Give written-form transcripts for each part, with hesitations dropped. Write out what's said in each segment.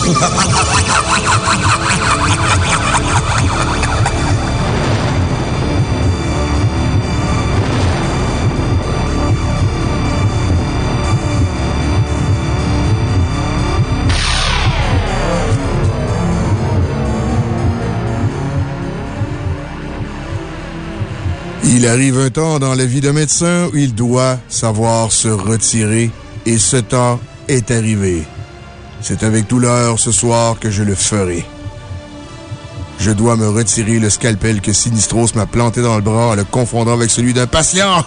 Il arrive un temps dans la vie d'un médecin où il doit savoir se retirer, et ce temps est arrivé. C'est avec douleur ce soir que je le ferai. Je dois me retirer le scalpel que Sinistros m'a planté dans le bras en le confondant avec celui d'un patient.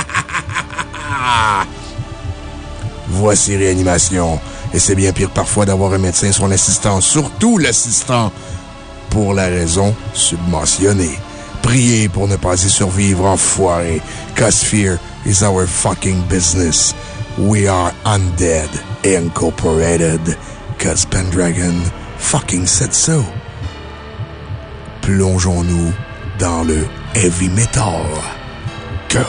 Voici Réanimation. Et c'est bien pire parfois d'avoir un médecin son assistant, surtout l'assistant, pour la raison submentionnée. Priez pour ne pas y survivre, enfoiré. Cause fear is our fucking business. We are Undead Incorporated. Cause Pendragon fucking said so. Plongeons-nous dans le heavy metal. Go!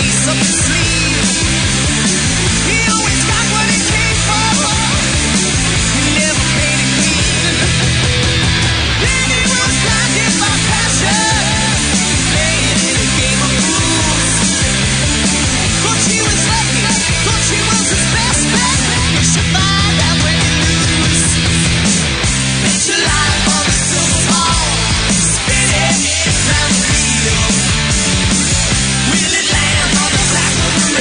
Will it land on the back of the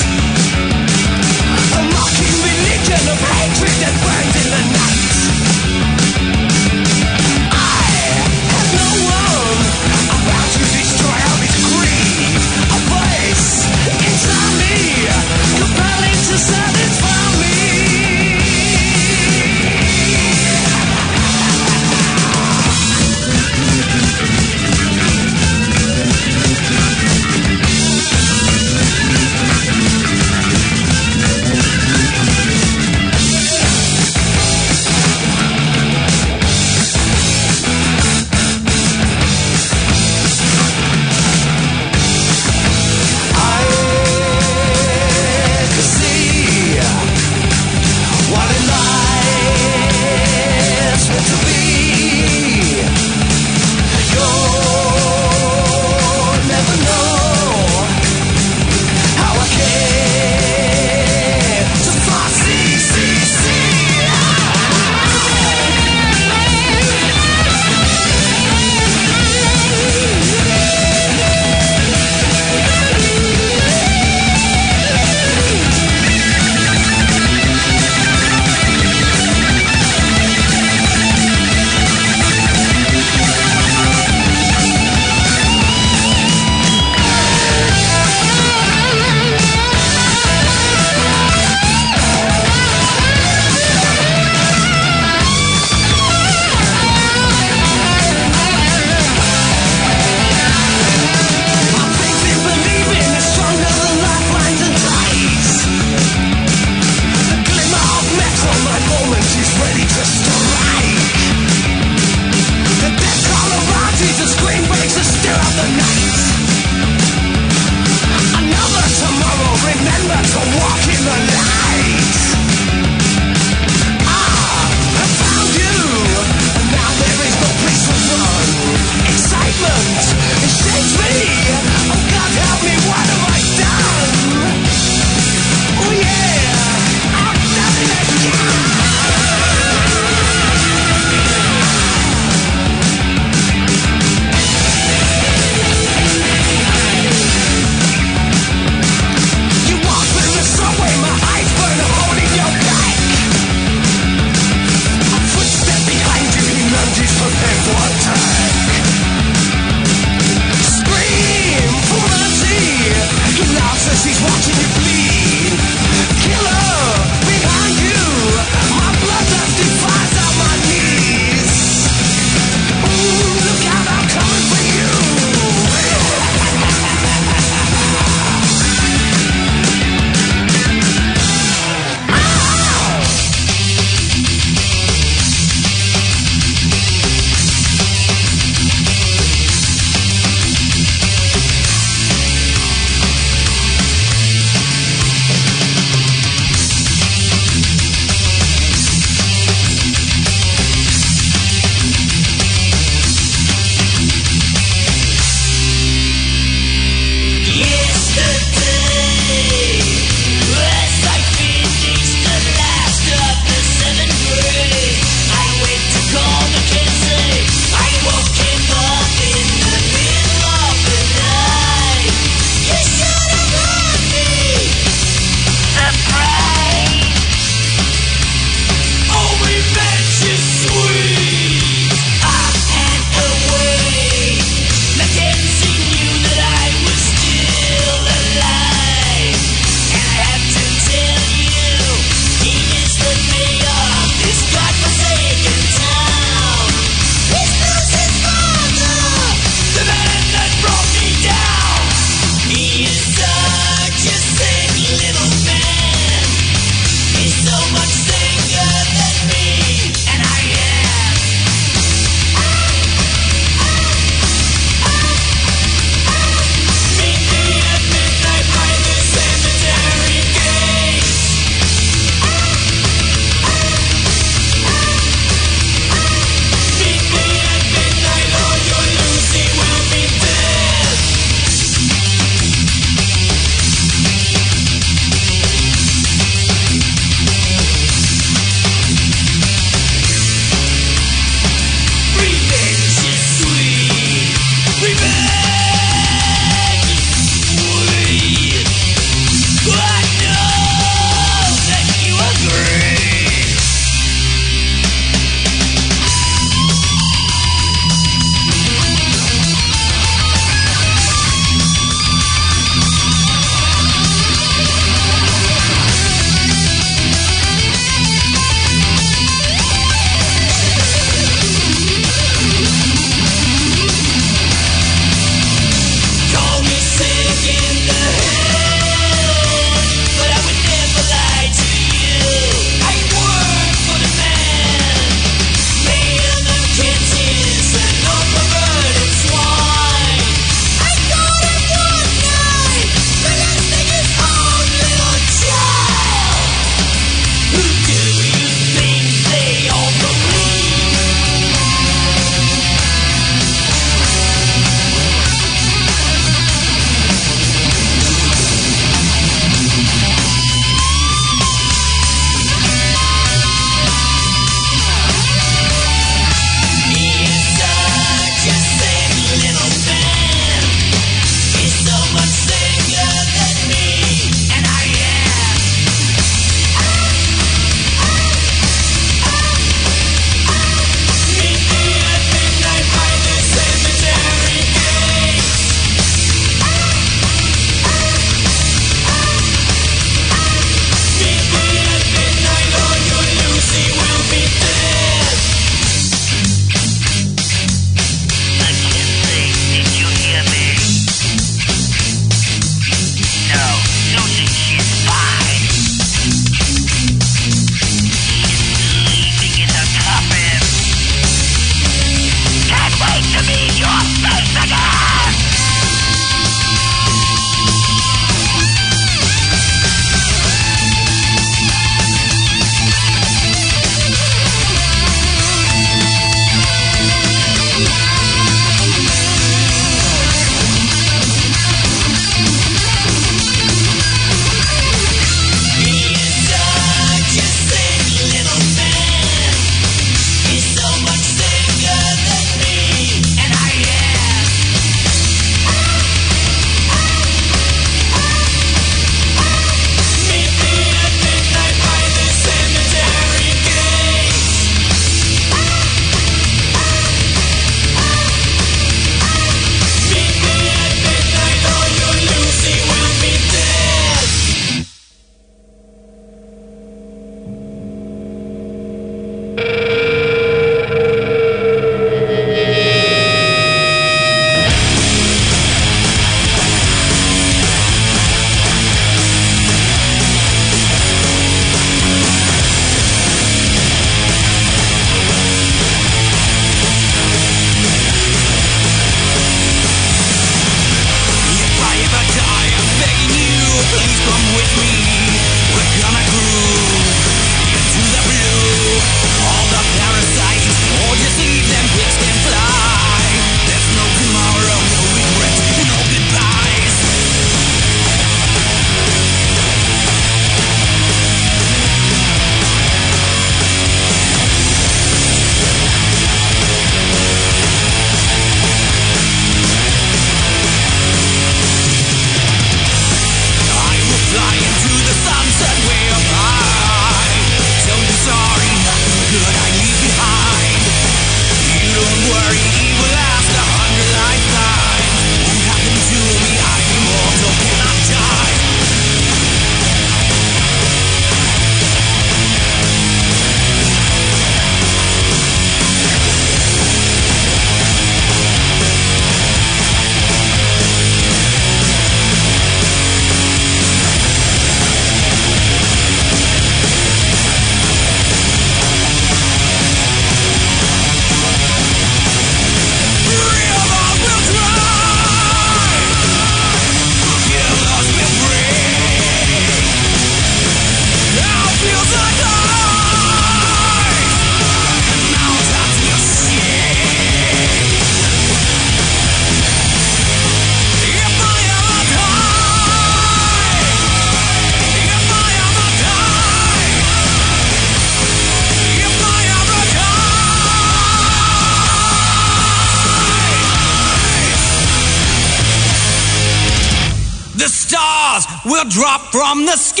stars will drop from the sky.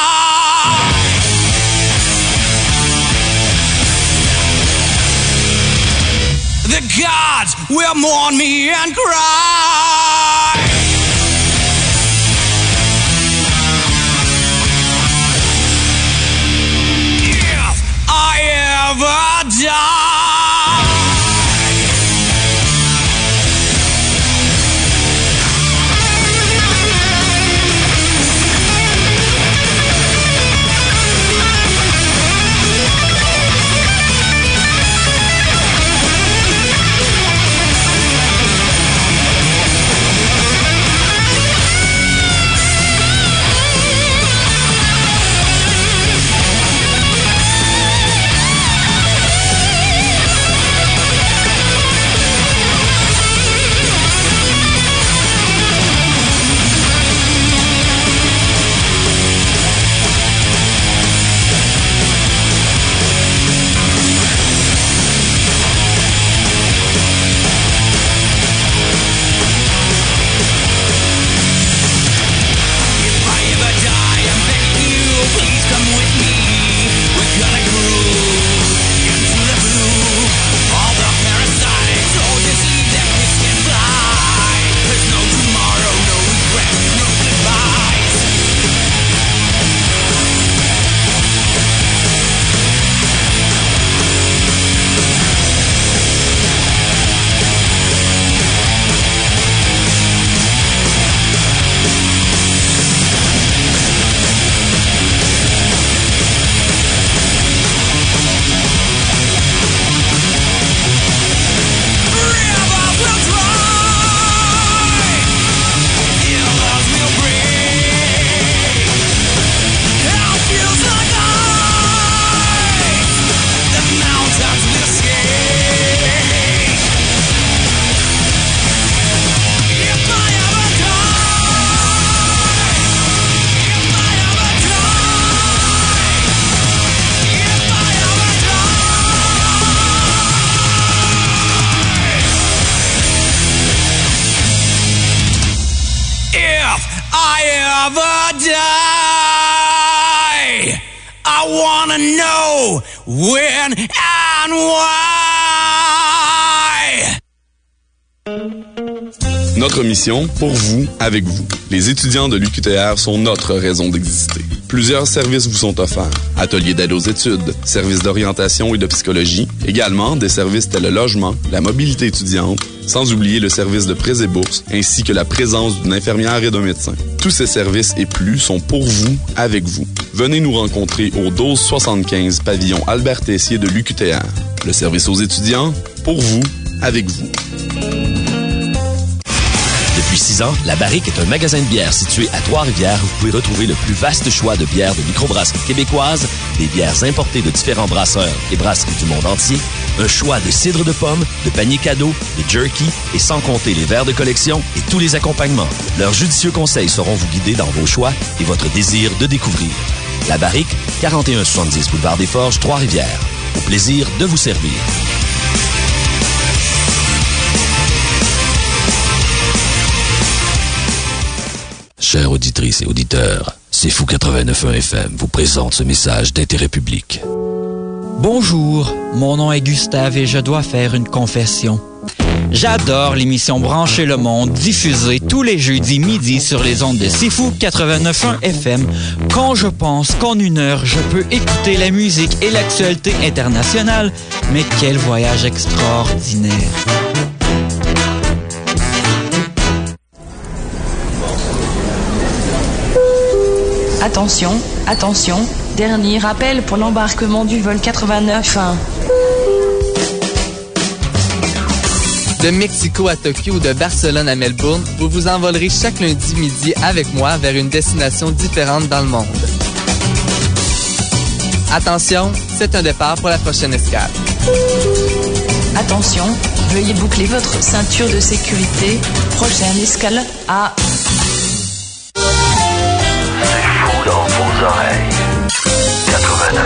The gods will mourn me and cry. If I ever die, I wanna know when and why. Notre mission, pour vous, avec vous. Les étudiants de l'UQTR sont notre raison d'exister. Plusieurs services vous sont offerts. Ateliers d'aide aux études, services d'orientation et de psychologie, également des services tels le logement, la mobilité étudiante, sans oublier le service de prêts et bourses, ainsi que la présence d'une infirmière et d'un médecin. Tous ces services et plus sont pour vous, avec vous. Venez nous rencontrer au 1275 pavillon Albert Tessier de l'UQTR. Le service aux étudiants, pour vous, avec vous. Depuis 6 ans, La Barrique est un magasin de bière situé à Trois-Rivières où vous pouvez retrouver le plus vaste choix de bières de microbrasserie québécoise, des bières importées de différents brasseurs et brasseries du monde entier, un choix de cidre de pomme, de paniers cadeaux, de jerky et sans compter les verres de collection et tous les accompagnements. Leurs judicieux conseils sauront vous guider dans vos choix et votre désir de découvrir. La Barrique, 4170 boulevard des Forges, Trois-Rivières. Au plaisir de vous servir. Chères auditrices et auditeurs, C'est Fou 89.1 FM vous présente ce message d'intérêt public. Bonjour, mon nom est Gustave et je dois faire une confession. J'adore l'émission Brancher le Monde, diffusée tous les jeudis midi sur les ondes de C'est Fou 89.1 FM. Quand je pense qu'en 1 heure, je peux écouter la musique et l'actualité internationale, mais quel voyage extraordinaire! Attention, attention, dernier appel pour l'embarquement du vol 89-1. De Mexico à Tokyo ou de Barcelone à Melbourne, vous vous envolerez chaque lundi midi avec moi vers une destination différente dans le monde. Attention, c'est un départ pour la prochaine escale. Attention, veuillez boucler votre ceinture de sécurité. Prochaine escale à... Dans vos oreilles. 89.1.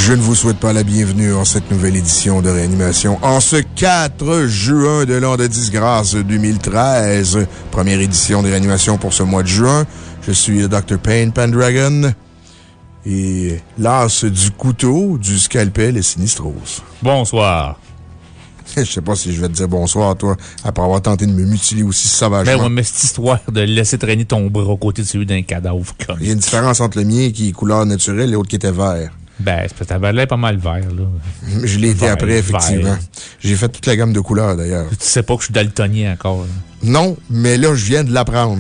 Je ne vous souhaite pas la bienvenue en cette nouvelle édition de Réanimation en ce 4 juin de l'an de disgrâce 2013. Première édition de Réanimation pour ce mois de juin. Je suis le Dr. Payne Pendragon et l'as du couteau, du scalpel et Sinistros. Bonsoir. Je sais pas si je vais te dire bonsoir, toi, après avoir tenté de me mutiler aussi sauvagement. Ben ouais, mais cette histoire de laisser traîner ton bras aux côtés de celui d'un cadavre, comme. Il y a une différence entre le mien qui est couleur naturelle et l'autre qui était vert. Ben, c'est parce que t'avais l'air pas mal vert, là. Je l'ai été Vert, après, effectivement. vert. J'ai fait toute la gamme de couleurs, d'ailleurs. Tu sais pas que je suis daltonien encore, là. Non, mais là, je viens de l'apprendre.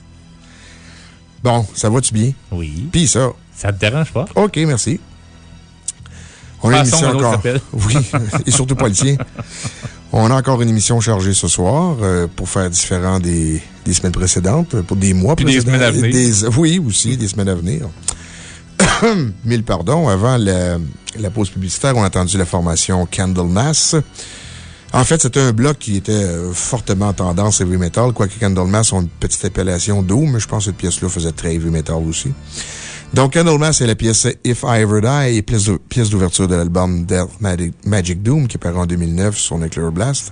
Bon, ça va-tu bien? Oui. Pis ça. Ça te dérange pas? OK, merci. On a une émission encore. Oui, et surtout pas le tien. On a encore une émission chargée ce soir pour faire différent des semaines précédentes, pour des mois précédents. Des semaines à venir. Oui, aussi, des semaines à venir. 1000 pardons. Avant la pause publicitaire, on a entendu la formation Candlemas. En fait, c'était un bloc qui était fortement tendance heavy metal, quoique Candlemas ont une petite appellation doom, mais je pense que cette pièce-là faisait très heavy metal aussi. Donc, Candlemas est la pièce If I Ever Die, pièce d'ouverture de l'album Death Magic Doom, qui est paru en 2009 sur Nuclear Blast.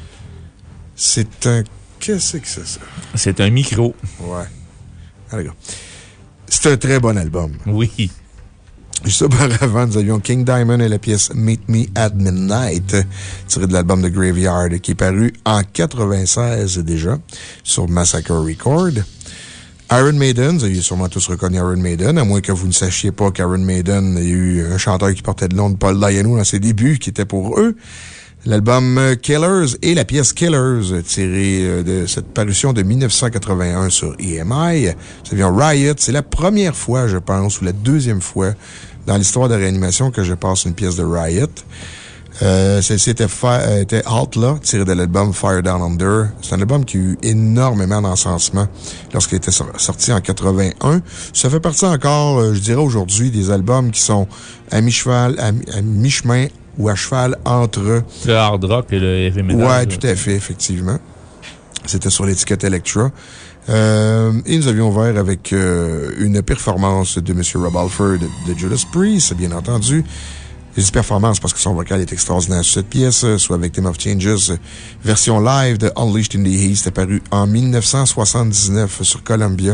C'est un... Qu'est-ce que c'est ça? C'est un micro. Ouais. Allez, gars. C'est un très bon album. Oui. Juste auparavant, nous avions King Diamond et la pièce Meet Me at Midnight, tirée de l'album The Graveyard, qui est paru en 96 déjà, sur Massacre Record. Iron Maiden, vous avez sûrement tous reconnu Iron Maiden, à moins que vous ne sachiez pas qu'Iron Maiden, il y a eu un chanteur qui portait le nom de Paul Diano dans ses débuts, qui était pour eux. L'album Killers et la pièce Killers, tirée de cette parution de 1981 sur EMI. Nous avions Riot. C'est la première fois, je pense, ou la deuxième fois dans l'histoire de Réanimation que je passe une pièce de Riot. Celle-ci était Outlaw, tiré de l'album Fire Down Under. C'est un album qui a eu énormément d'encensement lorsqu'il était sorti en 81. Ça fait partie encore, je dirais aujourd'hui, des albums qui sont à mi-chemin ou à cheval entre le hard rock et le heavy metal. Ouais, tout à fait, effectivement. C'était sur l'étiquette Elektra. Et nous avions ouvert avec une performance de M. Rob Halford de Judas Priest, bien entendu. Je dis performance parce que son vocal est extraordinaire sur cette pièce, soit avec Theme of Changes, version live de Unleashed in the East, apparu en 1979 sur Columbia.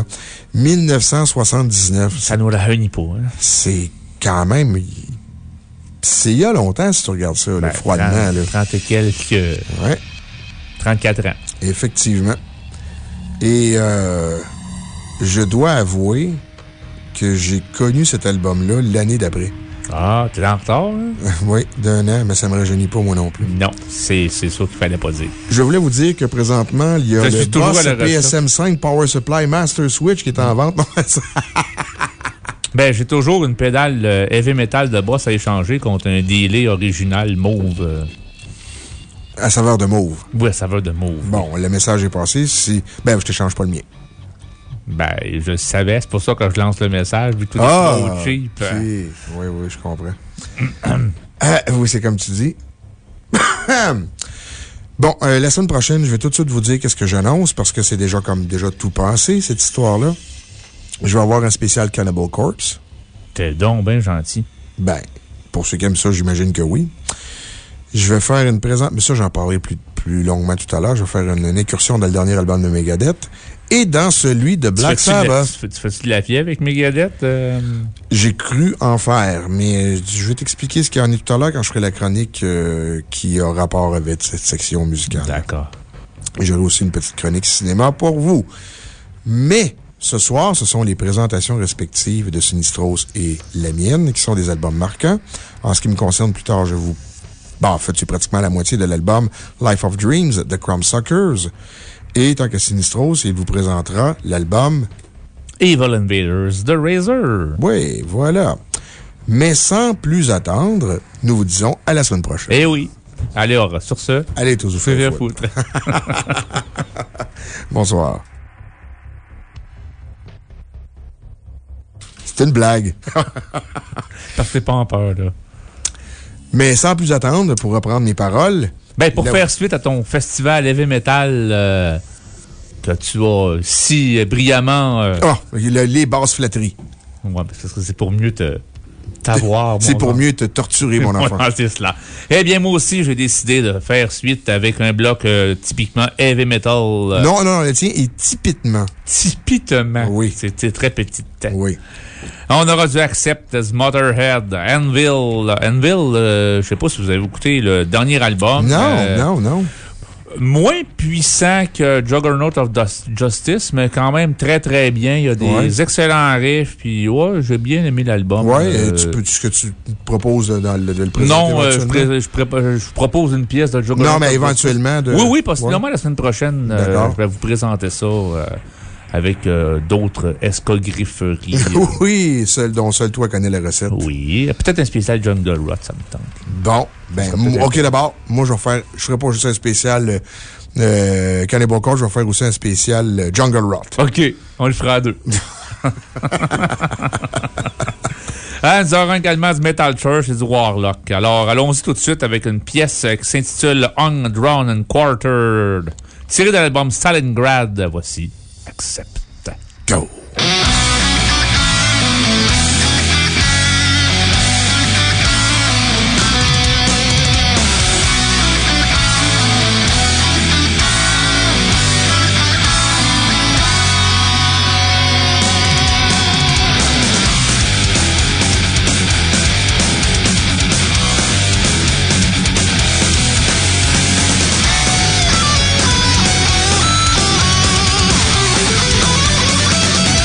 1979. Ça nous rajeunit pas, hein? C'est quand même... C'est il y a longtemps, si tu regardes ça, ben, froidement. 30 et quelques... Ouais. 34 ans. Effectivement. Et je dois avouer que j'ai connu cet album-là l'année d'après. Ah, t'es en retard, hein? Oui, d'un an, mais ça me rajeunit pas, moi non plus. Non, c'est sûr qu'il fallait pas dire. Je voulais vous dire que présentement, il y a le Boss PSM5 Power Supply Master Switch qui est en vente. Ben, j'ai toujours une pédale heavy metal de Boss à échanger contre un delay original mauve. À saveur de mauve. Oui, à saveur de mauve. Bon, le message est passé. Ben, je t'échange pas le mien. Ben, je le savais. C'est pour ça que je lance le message, vu que tout est trop cheap. Okay. Oui, je comprends. Oui, c'est comme tu dis. Bon, la semaine prochaine, je vais tout de suite vous dire qu'est-ce que j'annonce, parce que c'est déjà tout passé, cette histoire-là. Je vais avoir un spécial Cannibal Corpse. T'es donc bien gentil. Ben, pour ceux qui aiment ça, j'imagine que oui. Je vais faire une présente, mais ça, j'en parlerai plus longuement tout à l'heure. Je vais faire une incursion dans le dernier album de Megadeth et dans celui de Black Sabbath. Tu fais-tu de la fièvre avec Megadeth? J'ai cru en faire, mais je vais t'expliquer ce qu'il y en a tout à l'heure quand je ferai la chronique qui a rapport avec cette section musicale. D'accord. Et j'aurai aussi une petite chronique cinéma pour vous. Mais, ce soir, ce sont les présentations respectives de Sinistros et la mienne, qui sont des albums marquants. En ce qui me concerne, plus tard, je vous... Bon, en fait, c'est pratiquement la moitié de l'album Life of Dreams de Crumbsuckers. Et tant que Sinistros, il vous présentera l'album Evil Invaders, The Razor. Oui, voilà. Mais sans plus attendre, nous vous disons à la semaine prochaine. Eh oui. Allez, sur ce. Allez, tous vous faites foutre. Bonsoir. C'est une blague. Parce que t'es pas en peur, là. Mais sans plus attendre, pour reprendre mes paroles. Ben, pour faire suite à ton festival heavy metal que tu as si brillamment. Les basses flatteries. Ouais, parce que c'est pour mieux te t'avoir. C'est pour mieux te torturer, mon enfant. Voilà, c'est cela. Eh bien, moi aussi, j'ai décidé de faire suite avec un bloc typiquement heavy metal. Non, le tien est typiquement. Typiquement. Oui. C'est très petit. Oui. On aura du Accept as Motorhead, Anvil. Anvil, je sais pas si vous avez écouté le dernier album. Non. Moins puissant que Juggernaut of Justice, mais quand même très très bien. Il y a des excellents riffs, puis j'ai bien aimé l'album. Ce que tu proposes de le présenter? Non, je propose une pièce de Juggernaut. Non, mais éventuellement. Oui, parce que la semaine prochaine, je vais vous présenter ça avec d'autres escogrifferes. Oui, seul toi connais la recette. Oui, peut-être un spécial Jungle Rot, ça me tente. Bon, OK, d'abord, moi, je ferai pas juste un spécial Cannibal Corpse, je vais faire aussi un spécial Jungle Rot. OK, on le fera à deux. Nous aurons également du Metal Church et du Warlock. Alors, allons-y tout de suite avec une pièce qui s'intitule Hung, Drawn and Quartered, tirée de l'album Stalingrad. Voici Accept. Go! We'll be right back.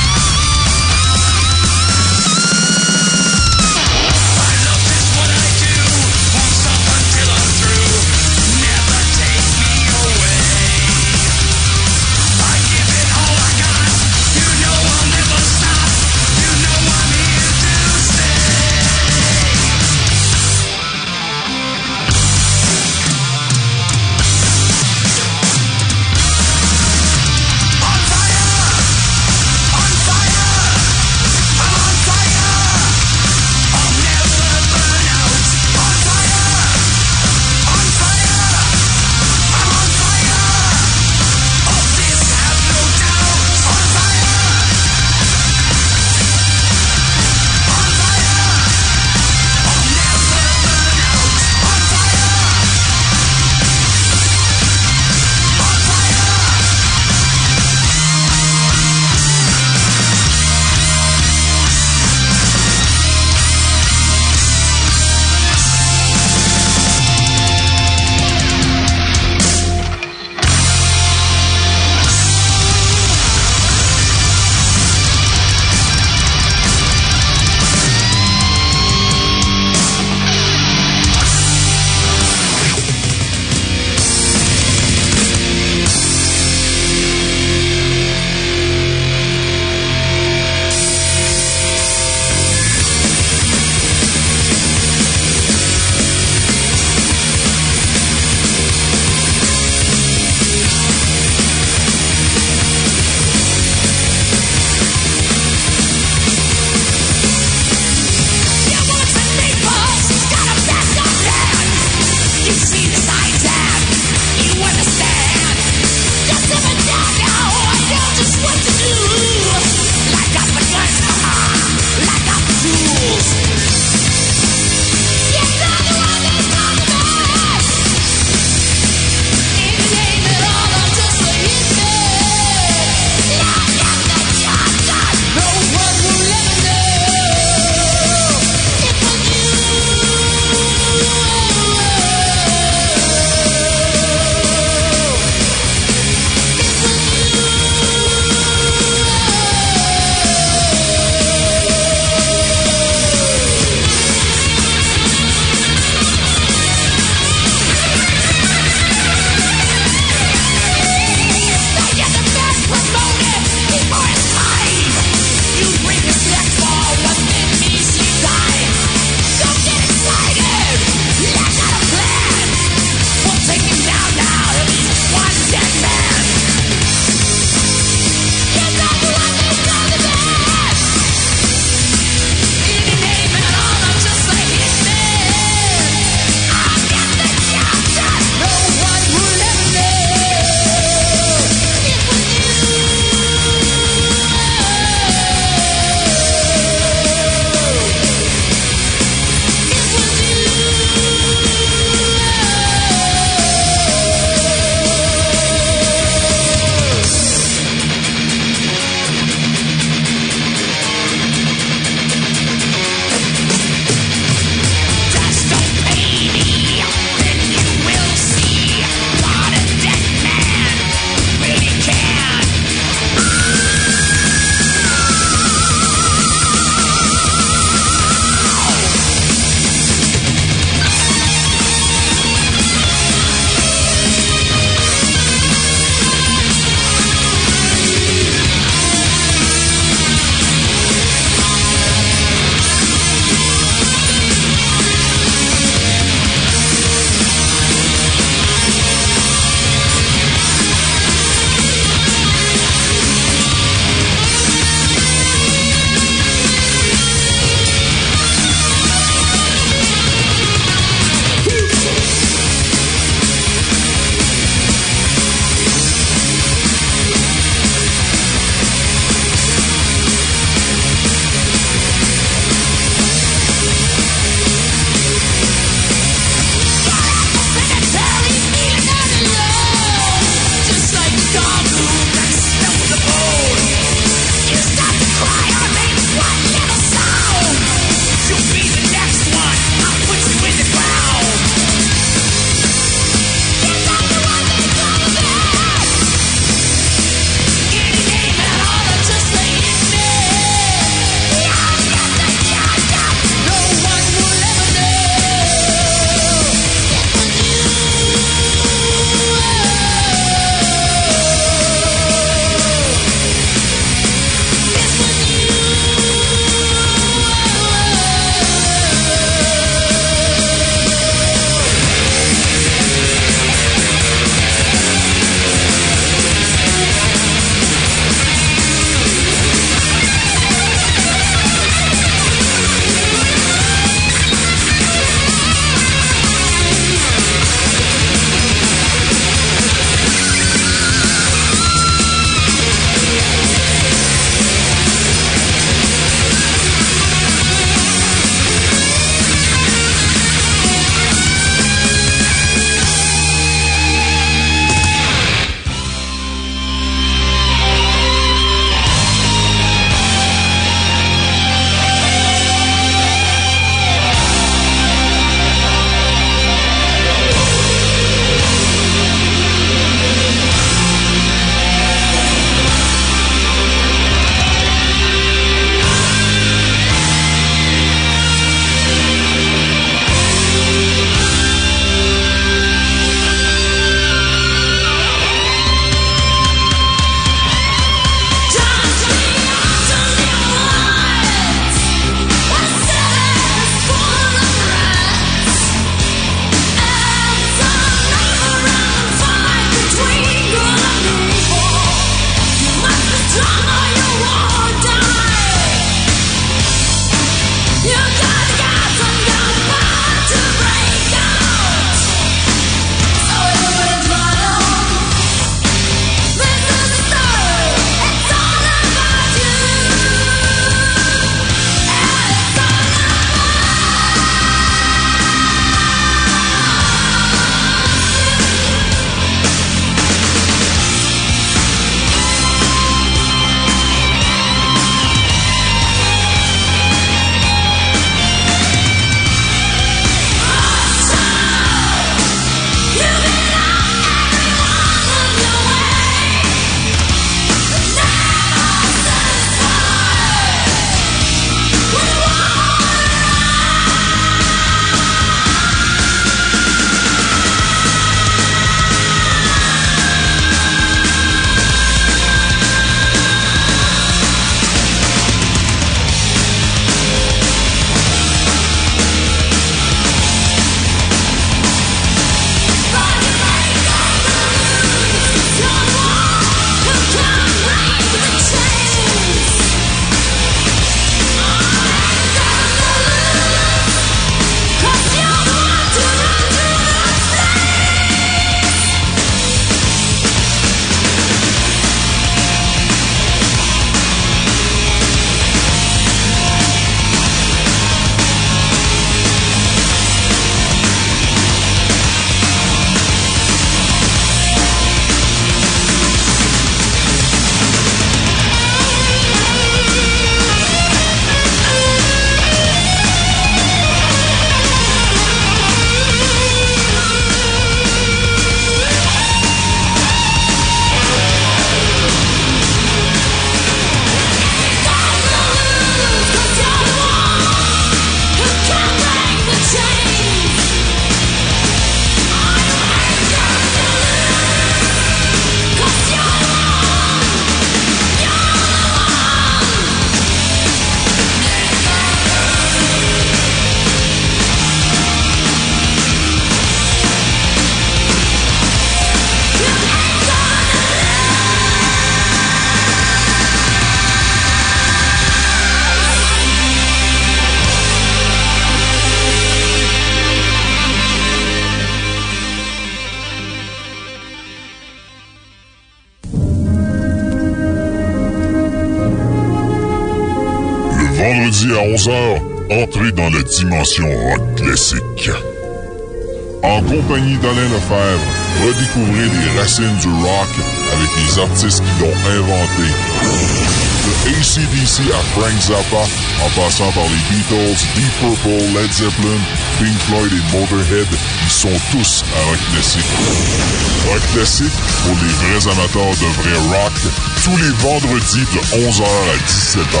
vendredi à 11h, entrez dans la dimension rock classique. En compagnie d'Alain Lefebvre, redécouvrez les racines du rock avec les artistes qui l'ont inventé. De AC/DC à Frank Zappa, en passant par les Beatles, Deep Purple, Led Zeppelin, Pink Floyd et Motorhead, ils sont tous à rock classique. Rock classique pour les vrais amateurs de vrai rock, tous les vendredis de 11h à 17h.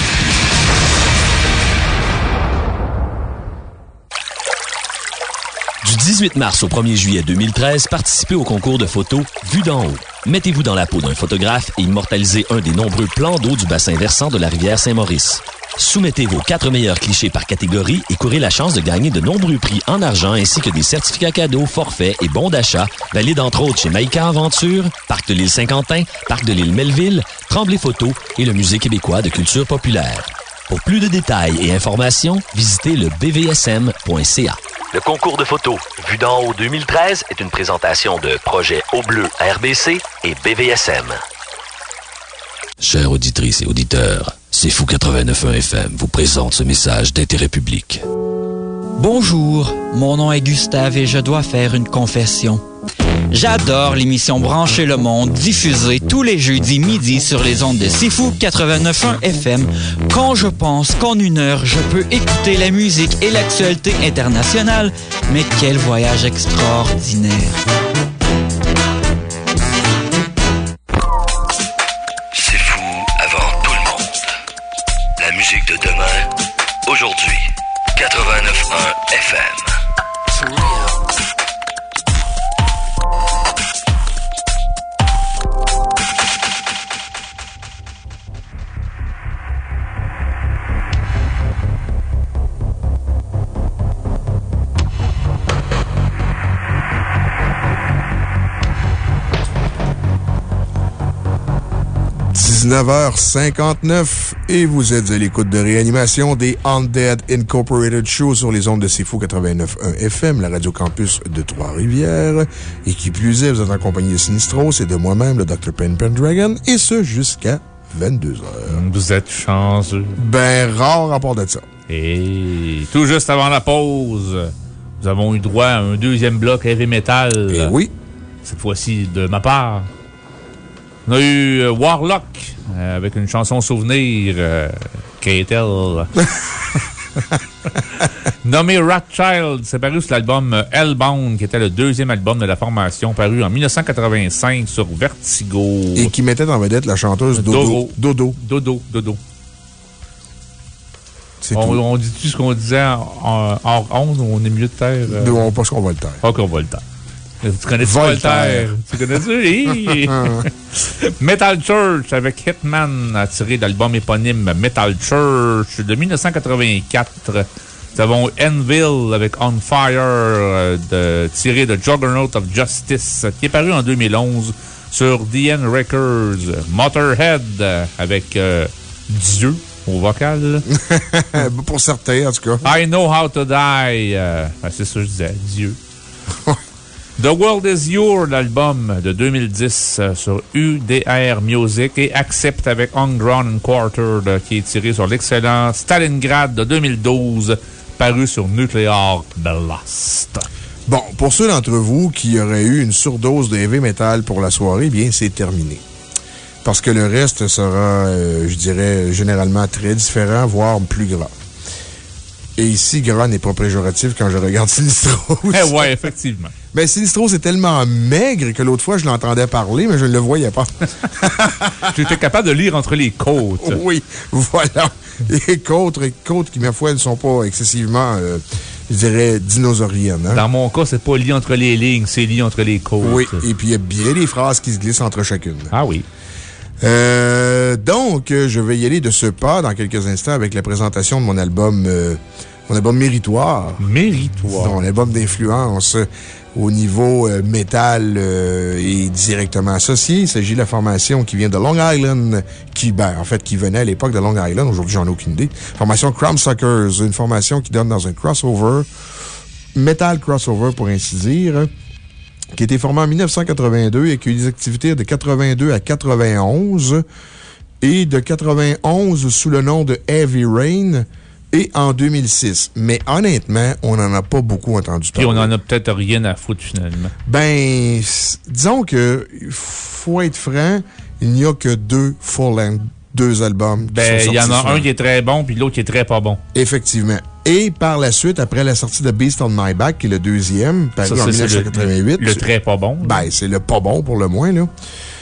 Du 18 mars au 1er juillet 2013, participez au concours de photos Vue d'en haut. Mettez-vous dans la peau d'un photographe et immortalisez un des nombreux plans d'eau du bassin versant de la rivière Saint-Maurice. Soumettez vos 4 meilleurs clichés par catégorie et courez la chance de gagner de nombreux prix en argent ainsi que des certificats cadeaux, forfaits et bons d'achat, valides entre autres chez Maïka Aventure, Parc de l'île Saint-Quentin, Parc de l'île Melville, Tremblay Photo et le Musée québécois de culture populaire. Pour plus de détails et informations, visitez le bvsm.ca. Le concours de photos Vue d'en haut 2013 est une présentation de Projet Eau Bleu RBC et BVSM. Chères auditrices et auditeurs, C'est Fou 89.1 FM vous présente ce message d'intérêt public. Bonjour, mon nom est Gustave et je dois faire une confession. J'adore l'émission Brancher le monde, diffusée tous les jeudis midi sur les ondes de C'est Fou 89.1 FM. Quand je pense qu'en une heure, je peux écouter la musique et l'actualité internationale, mais quel voyage extraordinaire! C'est fou avant tout le monde. La musique de demain, aujourd'hui, 89.1 FM. « 19h59 et vous êtes à l'écoute de réanimation des Undead Incorporated Show sur les ondes de C'est Fou 89.1 FM, la radio campus de Trois-Rivières. Et qui plus est, vous êtes en compagnie de Sinistros et de moi-même, le Dr. Pendragon, et ce jusqu'à 22h. Vous êtes chanceux. Ben, rare à part de ça. Et tout juste avant la pause, nous avons eu droit à un deuxième bloc heavy metal. Et oui. Cette fois-ci de ma part. On a eu Warlock avec une chanson souvenir, K.T.L. Nommé Rothschild, c'est paru sur l'album Hellbound, qui était le deuxième album de la formation, paru en 1985 sur Vertigo. Et qui mettait en vedette la chanteuse Dodo. Dodo. On dit-tu ce qu'on disait hors onde ou on est mieux de terre? Non, pas ce qu'on va le taire. Pas qu'on va le taire. Tu connais Voltaire? Tu connais-tu? Metal Church avec Hitman, tiré de l'album éponyme Metal Church de 1984. Nous avons Anvil avec On Fire, tiré de Juggernaut of Justice, qui est paru en 2011 sur DN Records. Motorhead avec Dieu au vocal. Pour certains, en tout cas. I Know How to Die. C'est ça que je disais, Dieu. The World Is Your, l'album de 2010 sur UDR Music, et Accept avec Undrawn and Quartered, qui est tiré sur l'excellent Stalingrad de 2012, paru sur Nuclear Blast. Bon, pour ceux d'entre vous qui auraient eu une surdose de heavy metal pour la soirée, bien, c'est terminé. Parce que le reste sera, je dirais, généralement très différent, voire plus gras. Et ici, gras n'est pas péjoratif quand je regarde Sinistros. Ouais, effectivement. Ben, Sinistros est tellement maigre que l'autre fois, je l'entendais parler, mais je ne le voyais pas. J'étais capable de lire entre les côtes. Oui, voilà. Les côtes qui, ma foi, ne sont pas excessivement, je dirais, dinosauriennes. Hein? Dans mon cas, c'est pas lit entre les lignes, c'est lit entre les côtes. Oui, et puis il y a bien des phrases qui se glissent entre chacune. Ah oui. Donc, je vais y aller de ce pas dans quelques instants avec la présentation de mon album Méritoire. Méritoire. Mon album d'influence au niveau métal est directement associé. Il s'agit de la formation qui vient de Long Island, qui venait à l'époque de Long Island. Aujourd'hui, j'en ai aucune idée. Formation Crumbsuckers, une formation qui donne dans un crossover, metal crossover pour ainsi dire, qui a été formé en 1982 et qui a eu des activités de 82 à 91. et de 91 sous le nom de Heavy Rain et en 2006. Mais honnêtement, on n'en a pas beaucoup entendu parler. Puis on en a peut-être rien à foutre finalement. Ben, disons que, faut être franc, il n'y a que 2 full-length, 2 albums. Ben, il y en a un qui est très bon, puis l'autre qui est très pas bon. Effectivement. Et par la suite, après la sortie de Beast on My Back, qui est le 2e, paru en 1988. Le très pas bon. Ben, c'est le pas bon pour le moins, là.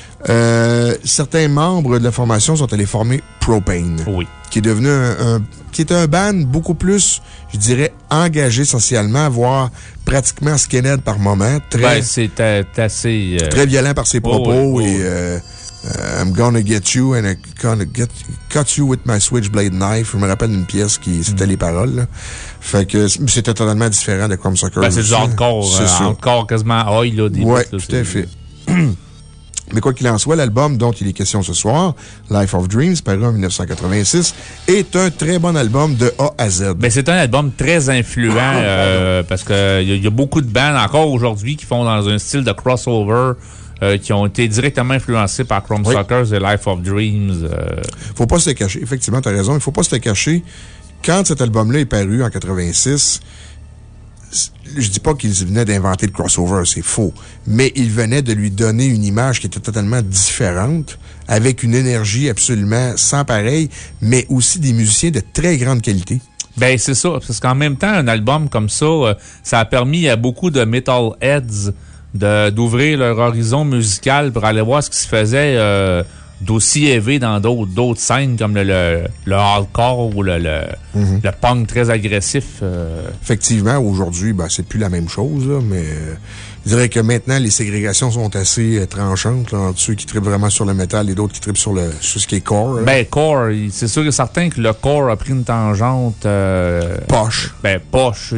Certains membres de la formation sont allés former Propane. Oui. Qui est devenu qui est un band beaucoup plus, je dirais, engagé socialement, voire pratiquement skinhead par moment. Ben, c'est assez... Très violent par ses propos et I'm gonna get you and I'm gonna cut you with my switchblade knife. Je me rappelle d'une pièce qui, c'était les paroles, là. Fait que c'était totalement différent de Crumbsucker. Ben, c'est du hardcore. Hardcore quasiment high, là. Ouais, tout à fait. Mais quoi qu'il en soit, l'album dont il est question ce soir, Life of Dreams, paru en 1986, est un très bon album de A à Z. Ben, c'est un album très influent parce qu'il y a beaucoup de bands encore aujourd'hui qui font dans un style de crossover qui ont été directement influencés par Crumbsuckers et Life of Dreams. Faut pas se le cacher. Effectivement, tu as raison. Il faut pas se le cacher. Quand cet album-là est paru en 86, je dis pas qu'ils venaient d'inventer le crossover, c'est faux. Mais ils venaient de lui donner une image qui était totalement différente, avec une énergie absolument sans pareil, mais aussi des musiciens de très grande qualité. Ben, c'est ça. Parce qu'en même temps, un album comme ça, ça a permis à beaucoup de metalheads d'ouvrir leur horizon musical pour aller voir ce qui se faisait d'aussi élevé dans d'autres scènes comme le hardcore ou le punk très agressif. Effectivement, aujourd'hui, ben, c'est plus la même chose, là, mais je dirais que maintenant, les ségrégations sont assez tranchantes, là, entre ceux qui trippent vraiment sur le métal et d'autres qui trippent sur ce qui est core. Ben, core, c'est sûr et certain que le core a pris une tangente... poche. Ben, poche.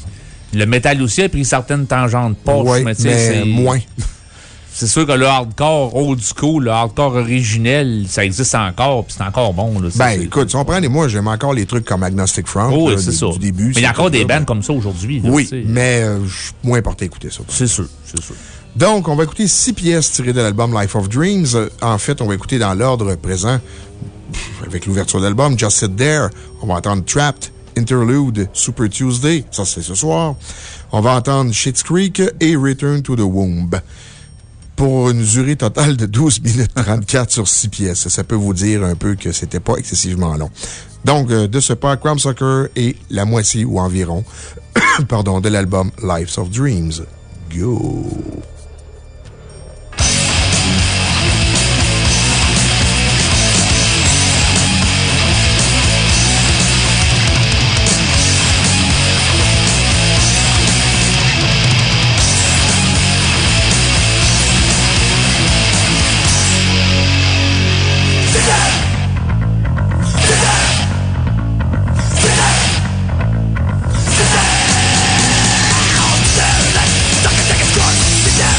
Le métal aussi a pris certaines tangentes poches, ouais, mais moins. C'est sûr que le hardcore old school, le hardcore originel, ça existe encore, puis c'est encore bon. Là, ben, écoute, si on prend moi, j'aime encore les trucs comme Agnostic Front. Oh, là, c'est ça. Du début. Mais il y a encore des bands comme ça aujourd'hui. Oui, mais je suis moins porté à écouter ça. C'est sûr, c'est sûr. Donc, on va écouter 6 pièces tirées de l'album Life of Dreams. En fait, on va écouter dans l'ordre présent, avec l'ouverture de l'album, Just Sit There. On va entendre Trapped, Interlude, Super Tuesday. Ça, c'est ce soir. On va entendre Schitt's Creek et Return to the Womb. Pour une durée totale de 12 minutes 34 sur 6 pièces. Ça peut vous dire un peu que c'était pas excessivement long. Donc, de ce pas, Crumbsucker est la moitié ou environ, pardon, de l'album Life of Dreams. Go! Sit down!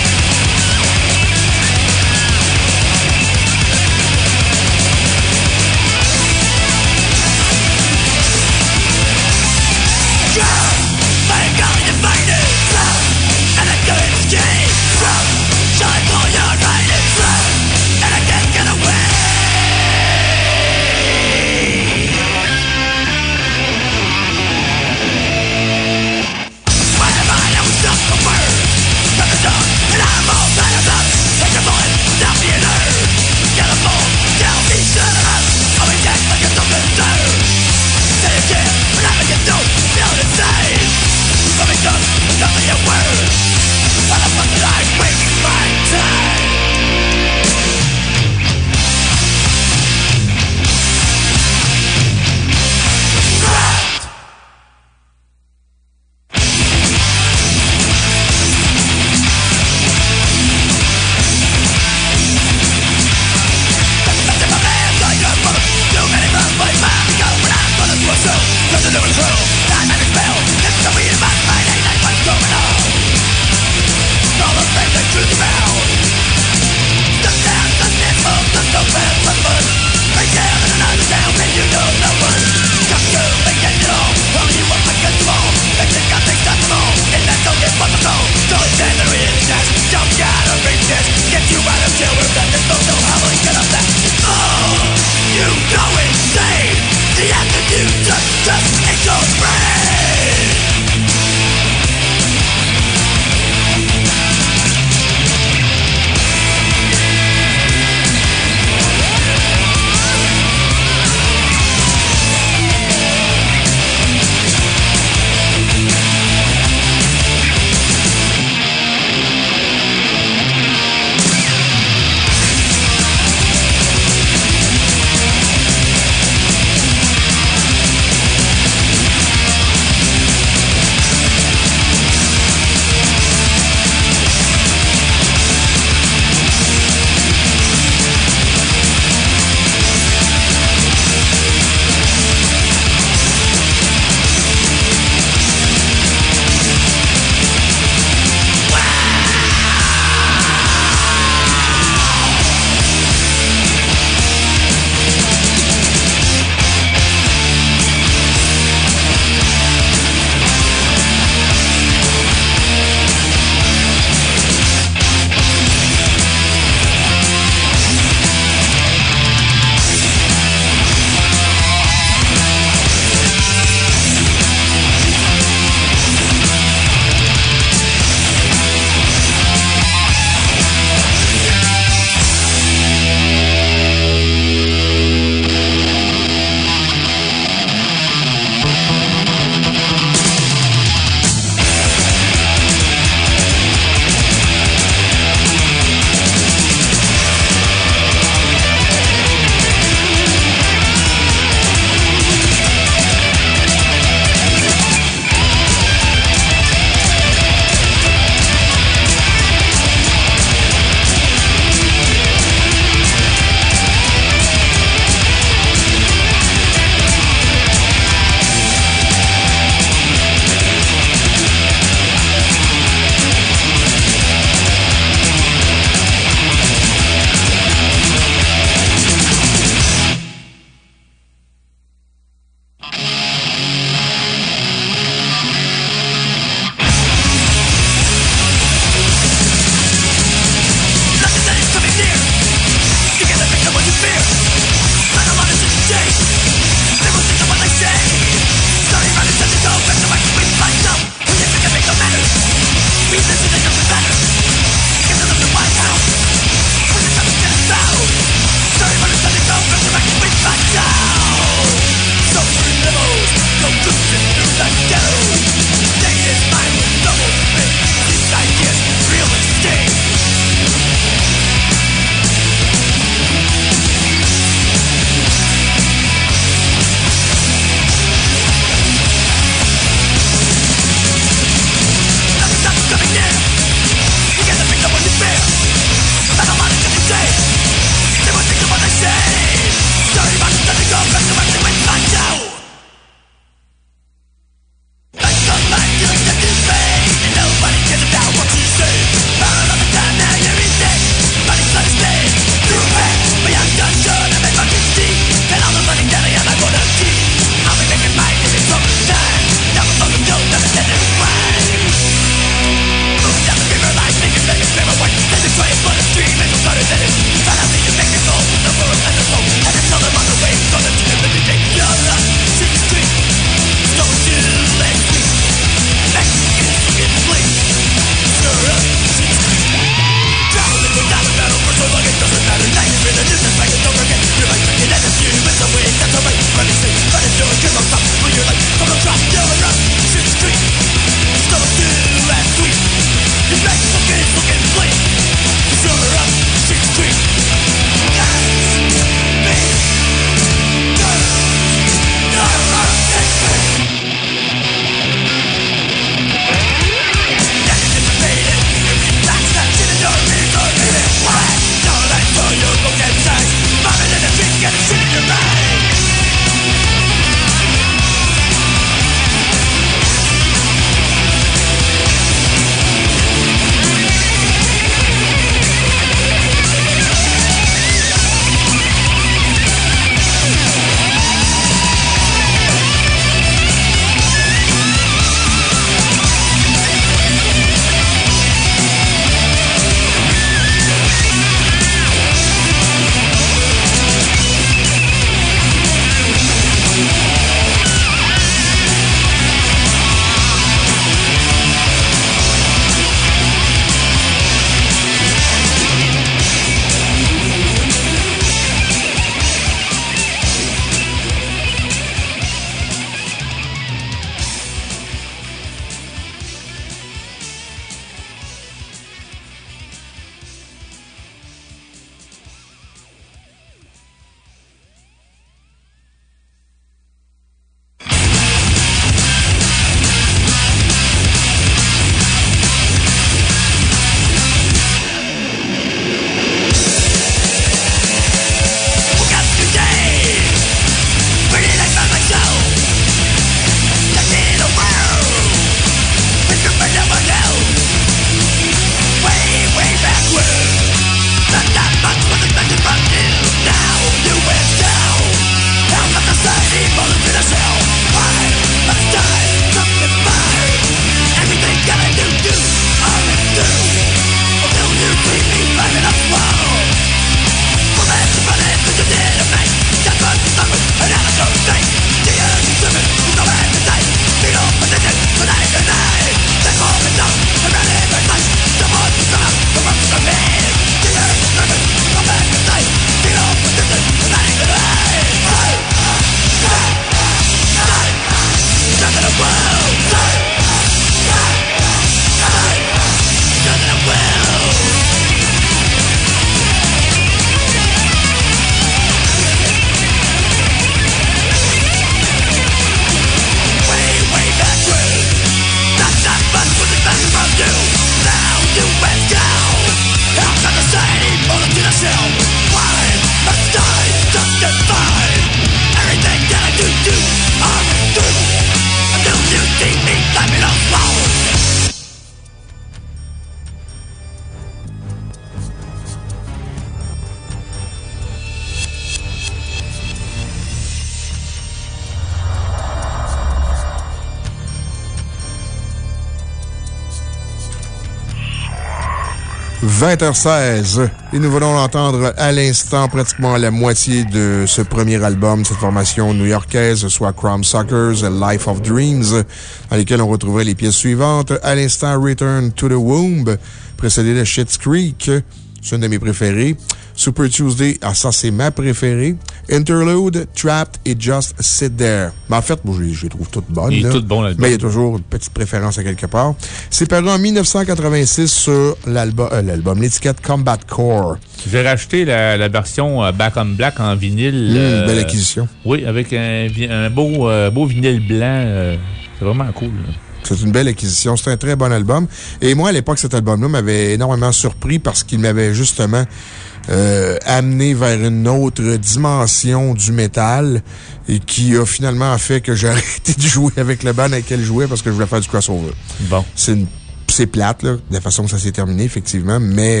20h16. Et nous venons d'entendre à l'instant pratiquement la moitié de ce premier album, cette formation new-yorkaise, soit Chrome Suckers, Life of Dreams, dans lesquels on retrouverait les pièces suivantes. À l'instant, Return to the Womb, précédé de Schitt's Creek, c'est une de mes préférées. Super Tuesday, ça c'est ma préférée. Interlude, Trapped et Just Sit There. Mais en fait, moi, je les trouve toutes bonnes. Il est tout bon, l'album. Mais il y a toujours une petite préférence à quelque part. C'est paru en 1986 sur l'étiquette Combat Core. J'ai racheté la version Back on Black en vinyle. Belle acquisition. Oui, avec un beau vinyle blanc. C'est vraiment cool. C'est une belle acquisition. C'est un très bon album. Et moi, à l'époque, cet album-là m'avait énormément surpris parce qu'il m'avait justement amené vers une autre dimension du métal et qui a finalement fait que j'ai arrêté de jouer avec le band avec lequel je jouais parce que je voulais faire du crossover. Bon. C'est plate, là, de la façon que ça s'est terminé, effectivement, mais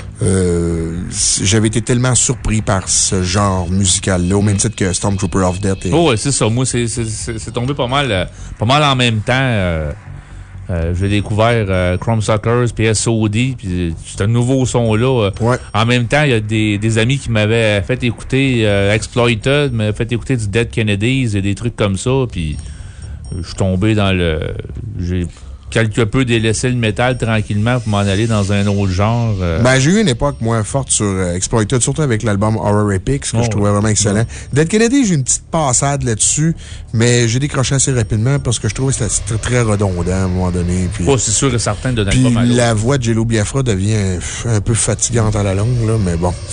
j'avais été tellement surpris par ce genre musical-là, au même titre que Stormtrooper of Death. Oh, ouais, c'est ça. Moi, c'est tombé pas mal en même temps. J'ai découvert Chrome Suckers puis SOD, puis c'est un nouveau son-là. Ouais. En même temps, il y a des amis qui m'avaient fait écouter Exploited, m'avaient fait écouter du Dead Kennedys et des trucs comme ça, puis je suis tombé dans j'ai quelque peu délaissé le métal tranquillement pour m'en aller dans un autre genre. Ben, j'ai eu une époque moins forte sur Exploited, surtout avec l'album Horror Epics, que je trouvais vraiment excellent. Dead Kennedy, j'ai une petite passade là-dessus, mais j'ai décroché assez rapidement parce que je trouvais que c'était très redondant à un moment donné. Puis, c'est sûr et certain de puis la voix de Jello Biafra devient un peu fatigante à la longue, là, mais bon.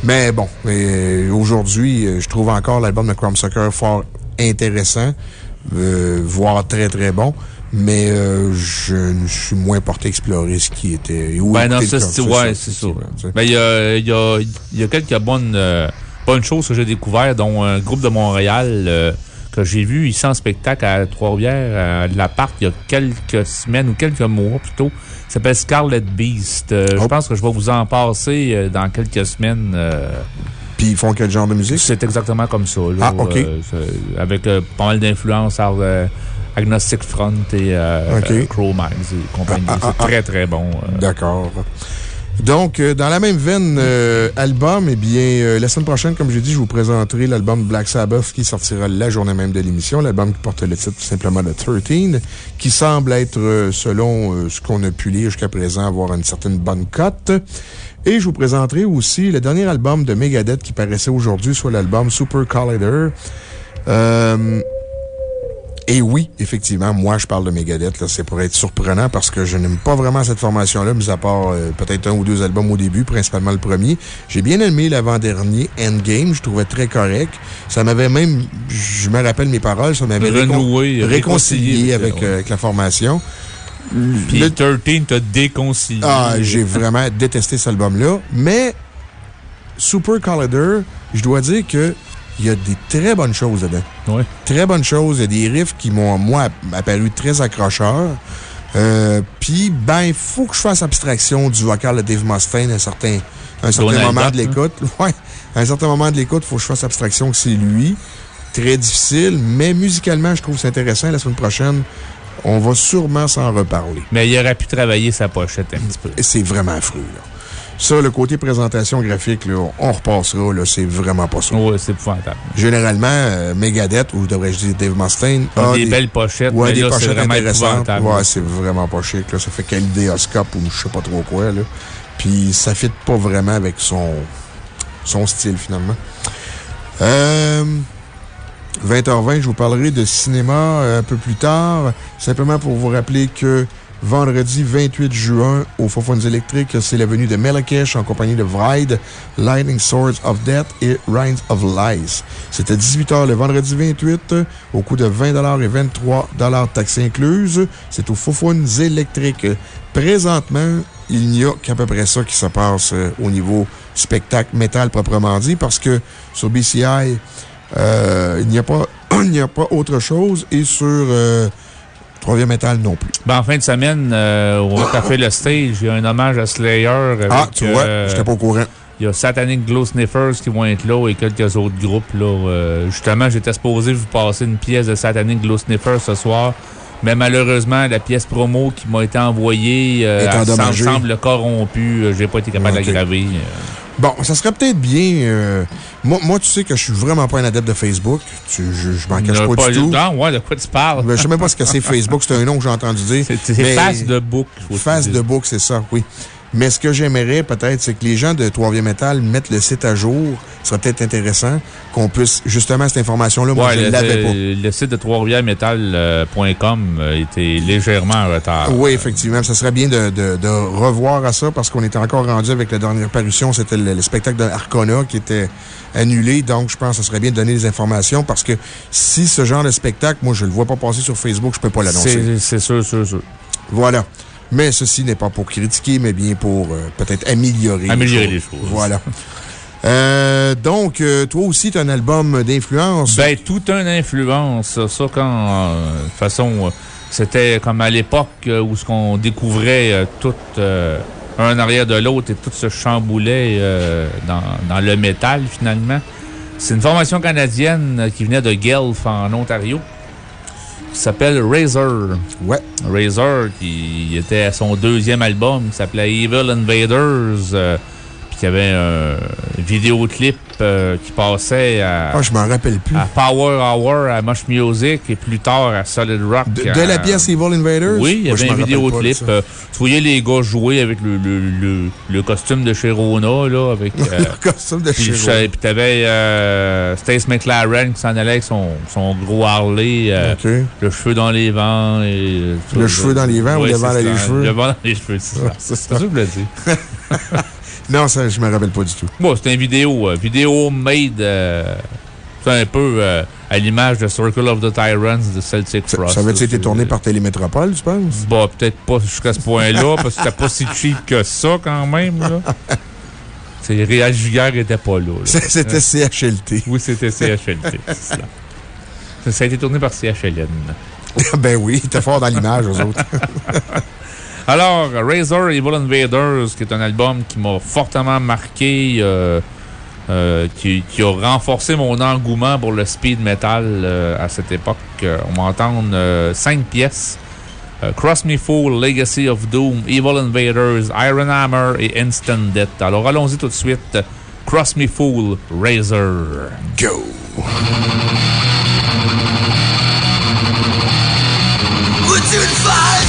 Aujourd'hui, je trouve encore l'album de Chrome Sucker fort intéressant, voire très très bon. Mais je suis moins porté à explorer ce qui était. Ben non, ça, c'est ça. Ben, il y a quelques bonnes choses que j'ai découvertes, dont un groupe de Montréal que j'ai vu ici en spectacle à Trois-Rivières, à l'Appart, il y a quelques semaines ou quelques mois plutôt. Ça s'appelle Scarlet Beast. Je pense que je vais vous en passer dans quelques semaines. Puis ils font quel genre de musique? C'est exactement comme ça. Là, OK. Avec pas mal d'influence Agnostic Front et Cro-Mags et compagnie. C'est très, très bon. D'accord. Donc, dans la même veine album, eh bien, la semaine prochaine, comme j'ai dit, je vous présenterai l'album Black Sabbath qui sortira la journée même de l'émission. L'album qui porte le titre tout simplement de 13, qui semble être, selon ce qu'on a pu lire jusqu'à présent, avoir une certaine bonne cote. Et je vous présenterai aussi le dernier album de Megadeth qui paraissait aujourd'hui, soit l'album Super Collider. Et oui, effectivement, moi, je parle de Megadeth, là, c'est pour être surprenant parce que je n'aime pas vraiment cette formation-là, mis à part peut-être un ou deux albums au début, principalement le premier. J'ai bien aimé l'avant-dernier, Endgame, je trouvais très correct. Ça m'avait même, je me rappelle mes paroles, ça m'avait réconcilié avec la formation. Puis 13 t'a déconcilié. J'ai vraiment détesté cet album-là. Mais Super Collider, je dois dire que il y a des très bonnes choses dedans. Oui. Très bonnes choses. Il y a des riffs qui m'ont, moi, apparu très accrocheurs. Puis, il faut que je fasse abstraction du vocal de Dave Mustaine à un certain moment de l'écoute. Ouais. À un certain moment de l'écoute, il faut que je fasse abstraction que c'est lui. Très difficile, mais musicalement, je trouve que c'est intéressant. La semaine prochaine, on va sûrement s'en reparler. Mais il aurait pu travailler sa pochette un petit peu. C'est vraiment affreux, là. Ça, le côté présentation graphique, là, on repassera, là, c'est vraiment pas ça. Oui, c'est épouvantable. Généralement, Megadeth, ou devrais-je dire Dave Mustaine, a des belles pochettes. Ouais, mais des là, pochettes intéressantes. Ouais, c'est vraiment pas chic, là. Ça fait Kalidéoscope ou je sais pas trop quoi, là. Puis ça fit pas vraiment avec son style, finalement. 20h20, je vous parlerai de cinéma un peu plus tard. Simplement pour vous rappeler que vendredi 28 juin, au Faux-Fonds électriques, c'est la venue de Melakesh en compagnie de Vride, Lightning Swords of Death et Reigns of Lies. C'est à 18h le vendredi 28, au coût de 20$ et 23$ taxes incluses. C'est au Faux-Fonds électriques. Présentement, il n'y a qu'à peu près ça qui se passe au niveau spectacle métal proprement dit, parce que sur BCI, il n'y a pas autre chose, et sur Trois-Rivières Metal non plus. Ben, en fin de semaine, au Café Le Stage, il y a un hommage à Slayer. Avec, tu vois, j'étais pas au courant. Il y a Satanic Glow Sniffers qui vont être là et quelques autres groupes. Là. Justement, j'étais supposé vous passer une pièce de Satanic Glow Sniffers ce soir. Mais malheureusement, la pièce promo qui m'a été envoyée semble corrompue. J'ai pas été capable de la graver. Bon, ça serait peut-être bien... Moi, tu sais que je suis vraiment pas un adepte de Facebook. Je m'en cache pas du tout. Non, ouais, de quoi tu parles? Je sais même pas ce que c'est Facebook. C'est un nom que j'ai entendu dire. C'est Face de Book. Face de Book, c'est ça, oui. Mais ce que j'aimerais peut-être, c'est que les gens de Trois-Rivières Metal mettent le site à jour. Ce serait peut-être intéressant qu'on puisse, justement, cette information-là, moi, je ne l'avais pas. Le site de Trois-Rivières-Metal.com était légèrement en retard. Oui, effectivement. Ça serait bien de revoir à ça parce qu'on était encore rendu avec la dernière parution. C'était le spectacle de Arcona qui était annulé. Donc, je pense que ce serait bien de donner des informations parce que si ce genre de spectacle, moi, je ne le vois pas passer sur Facebook, je ne peux pas l'annoncer. C'est sûr. Voilà. Mais ceci n'est pas pour critiquer, mais bien pour peut-être améliorer les choses. Voilà. Donc, toi aussi, tu as un album d'influence. Ben, tout une influence. Ça, quand, de toute façon, c'était comme à l'époque où on découvrait tout un arrière de l'autre et tout se chamboulait dans le métal, finalement. C'est une formation canadienne qui venait de Guelph, en Ontario, qui s'appelle Razor. Ouais. Razor, qui était à son deuxième album, qui s'appelait Evil Invaders, puis qui avait un vidéoclip qui passait à... je m'en rappelle plus. À Power Hour, à Mush Music, et plus tard à Solid Rock. De la pièce Evil Invaders? Oui, il y avait un vidéoclip. Tu voyais les gars jouer avec le costume de Sherona, là, avec... le costume de Sherona. Puis t'avais Stace McLaren qui s'en allait avec son gros Harley, le cheveu dans les vents. Le cheveu dans les vents ou le vent dans les cheveux? Le vent dans les cheveux, c'est ça. C'est ça que je voulais dire. Non, ça, je me rappelle pas du tout. Bon, c'était une vidéo made, c'est un peu à l'image de Circle of the Tyrants de Celtic Frost. Ça avait-tu été tourné par Télémétropole, tu penses? Bah, peut-être pas jusqu'à ce point-là, parce que c'était pas si cheap que ça, quand même, là. Réal Giguère était pas là. C'était CHLT. Oui, c'était CHLT, c'est ça. Ça a été tourné par CHLN. Ben oui, il était fort dans l'image, eux autres. Alors, Razor Evil Invaders, qui est un album qui m'a fortement marqué, qui a renforcé mon engouement pour le speed metal à cette époque. On va entendre 5 pièces. Cross Me Fool, Legacy of Doom, Evil Invaders, Iron Hammer et Instant Death. Alors, allons-y tout de suite. Cross Me Fool, Razor. Go! We're doing fine!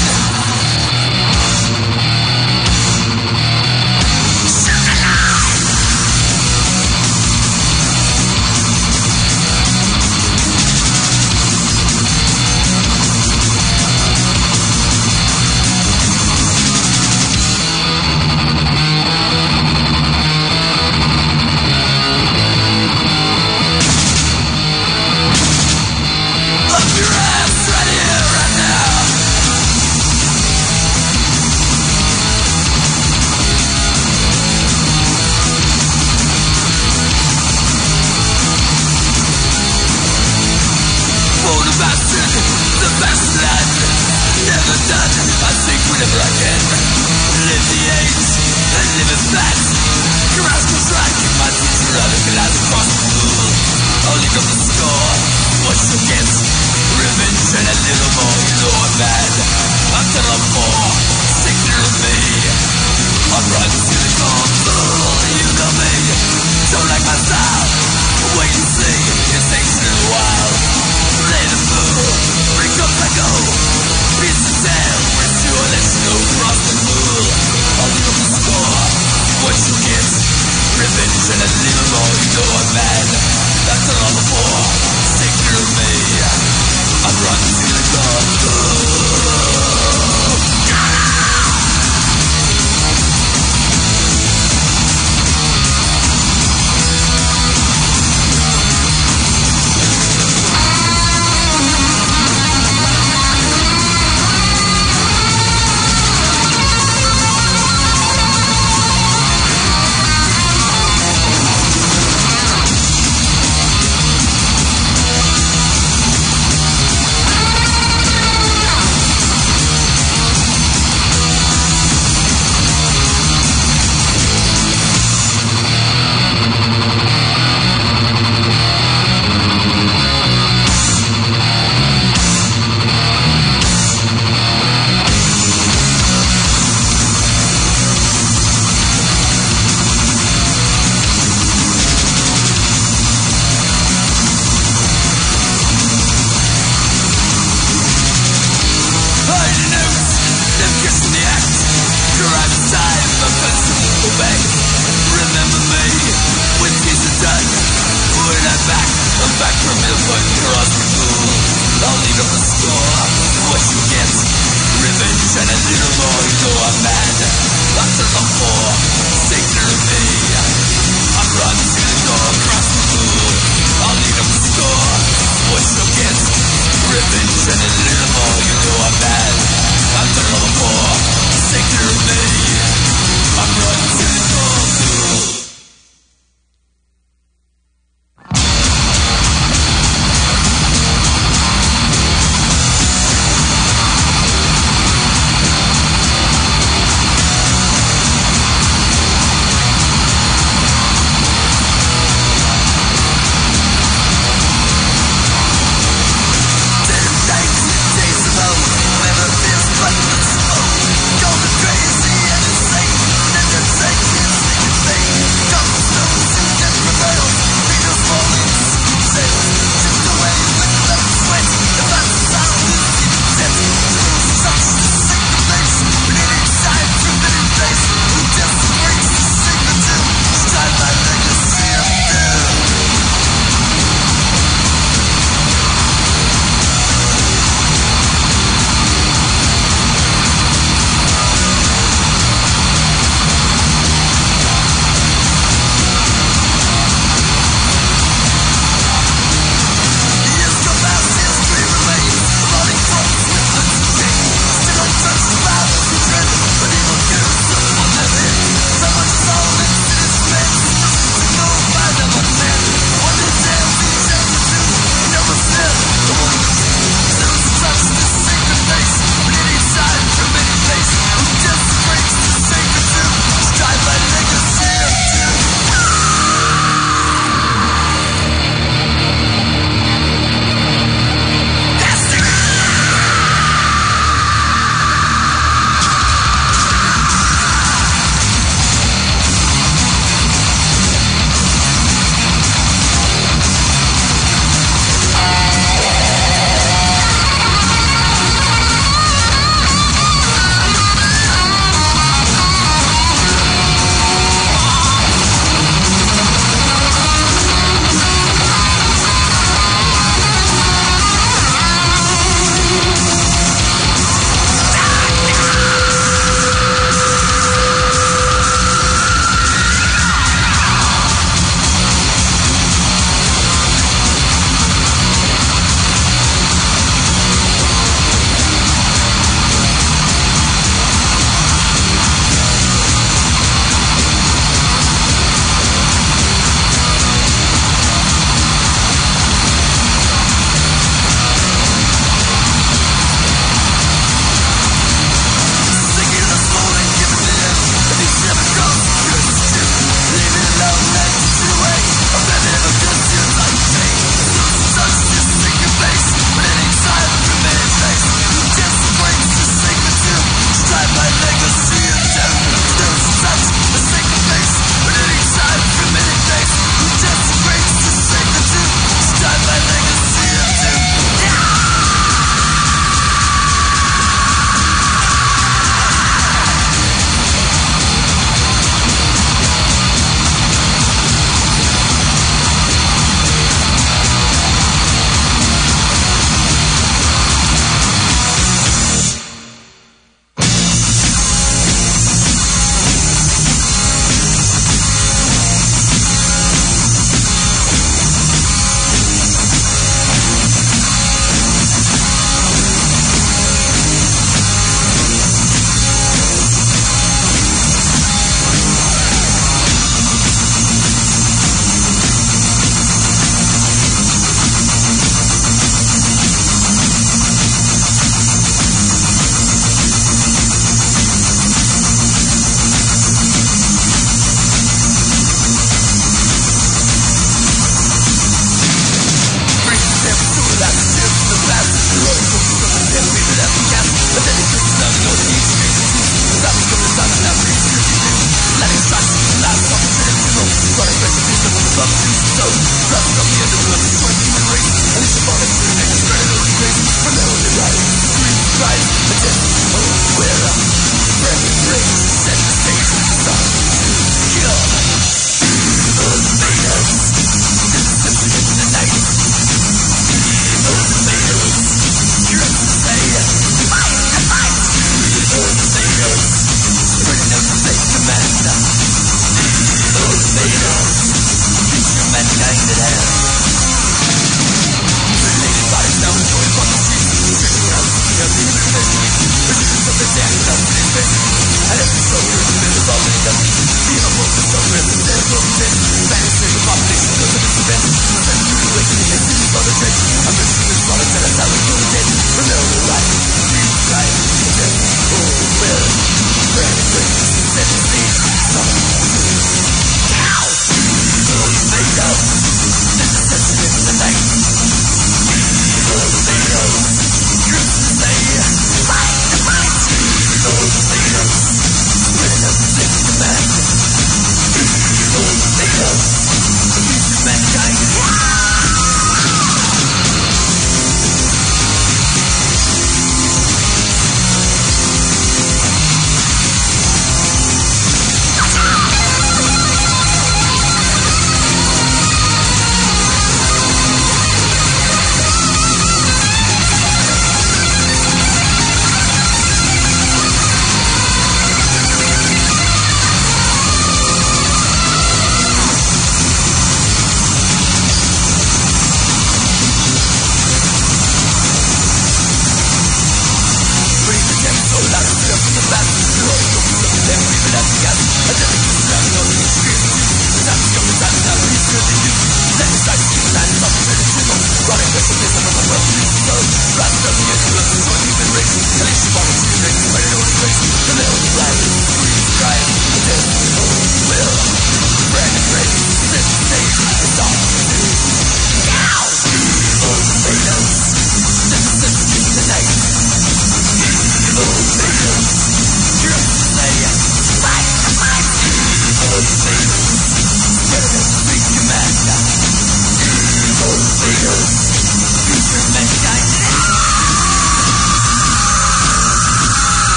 What you get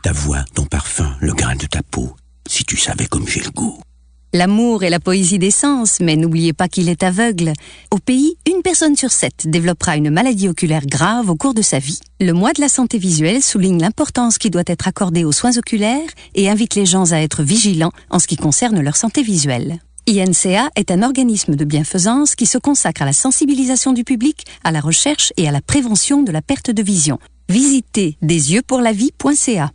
Ta voix, ton parfum, le grain de ta peau. Si tu savais comme j'ai le goût. L'amour est la poésie des sens, mais n'oubliez pas qu'il est aveugle. Au pays, 1 personne sur 7 développera une maladie oculaire grave au cours de sa vie. Le mois de la santé visuelle souligne l'importance qui doit être accordée aux soins oculaires et invite les gens à être vigilants en ce qui concerne leur santé visuelle. INCA est un organisme de bienfaisance qui se consacre à la sensibilisation du public, à la recherche et à la prévention de la perte de vision. Visitez desyeuxpourlavie.ca.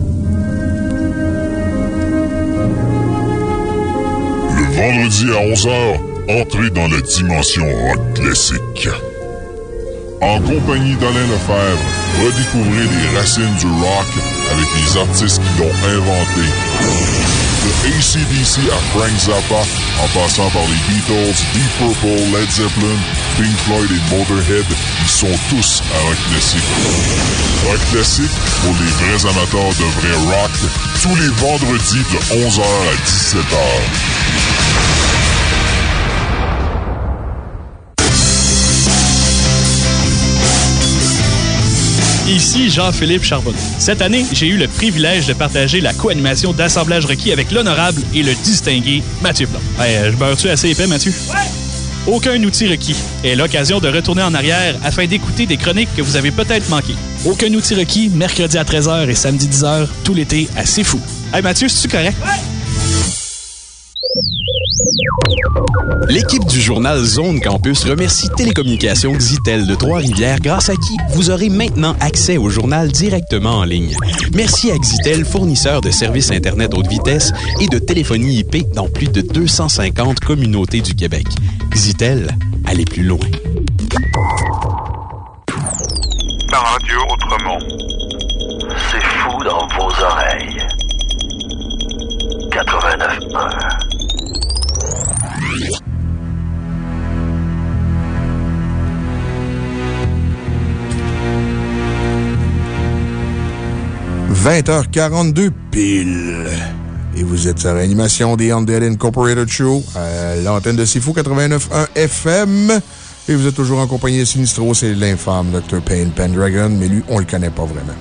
Vendredi à 11h, entrez dans la dimension rock classique. En compagnie d'Alain Lefebvre, redécouvrez les racines du rock avec les artistes qui l'ont inventé. De AC/DC à Frank Zappa, en passant par les Beatles, Deep Purple, Led Zeppelin, Pink Floyd et Motorhead, ils sont tous à Rock Classique. Rock Classique, pour les vrais amateurs de vrai rock, tous les vendredis de 11h à 17h. Ici Jean-Philippe Charbonneau. Cette année, j'ai eu le privilège de partager la co-animation d'Assemblage requis avec l'honorable et le distingué Mathieu Plante. Je beurre-tu assez épais, Mathieu? Ouais! Aucun outil requis est l'occasion de retourner en arrière afin d'écouter des chroniques que vous avez peut-être manquées. Aucun outil requis, mercredi à 13h et samedi 10h, tout l'été à C'est Fou. Mathieu, c'est-tu correct? Ouais! L'équipe du journal Zone Campus remercie Télécommunications Xitel de Trois-Rivières, grâce à qui vous aurez maintenant accès au journal directement en ligne. Merci à Xitel, fournisseur de services Internet haute vitesse et de téléphonie IP dans plus de 250 communautés du Québec. Xitel, allez plus loin. La radio autrement. C'est fou dans vos oreilles. 89.1. « 20h42 pile. Et vous êtes à Réanimation des Undead Incorporated Show à l'antenne de C'est Fou 89.1 FM. Et vous êtes toujours en compagnie de Sinistro, c'est l'infâme Dr. Payne Pendragon, mais lui, on le connaît pas vraiment.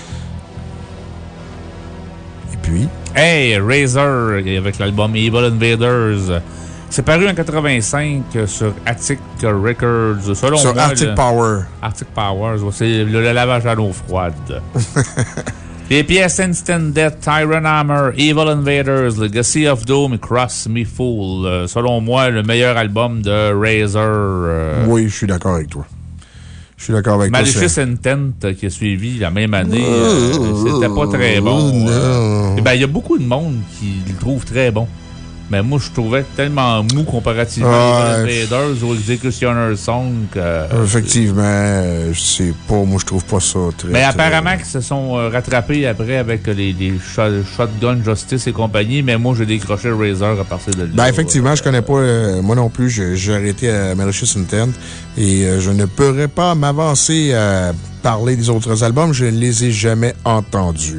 Et puis... Hey, Razor, avec l'album Evil Invaders. C'est paru en 85 sur Attic Records. Selon sur moi, Arctic Power. Arctic Powers, c'est le lavage à l'eau froide. Les pièces Instant Death, Tyrant Hammer, Evil Invaders, Legacy of Doom et Cross Me Fool. Selon moi, le meilleur album de Razor. Oui, je suis d'accord avec toi. Je suis d'accord avec toi. Malicious Intent qui a suivi la même année, c'était pas très bon. Il y a beaucoup de monde qui le trouve très bon. Mais moi, je trouvais tellement mou comparativement à Invaders ou Executioner's Song. Effectivement, je sais pas. Moi, je trouve pas ça très. Mais apparemment, qu'ils se sont rattrapés après avec les Shotgun Justice et compagnie. Mais moi, j'ai décroché le Razor à partir de là. Effectivement, je connais pas. Moi non plus, j'ai arrêté à Malicious Intent. Et je ne pourrais pas m'avancer à parler des autres albums. Je ne les ai jamais entendus.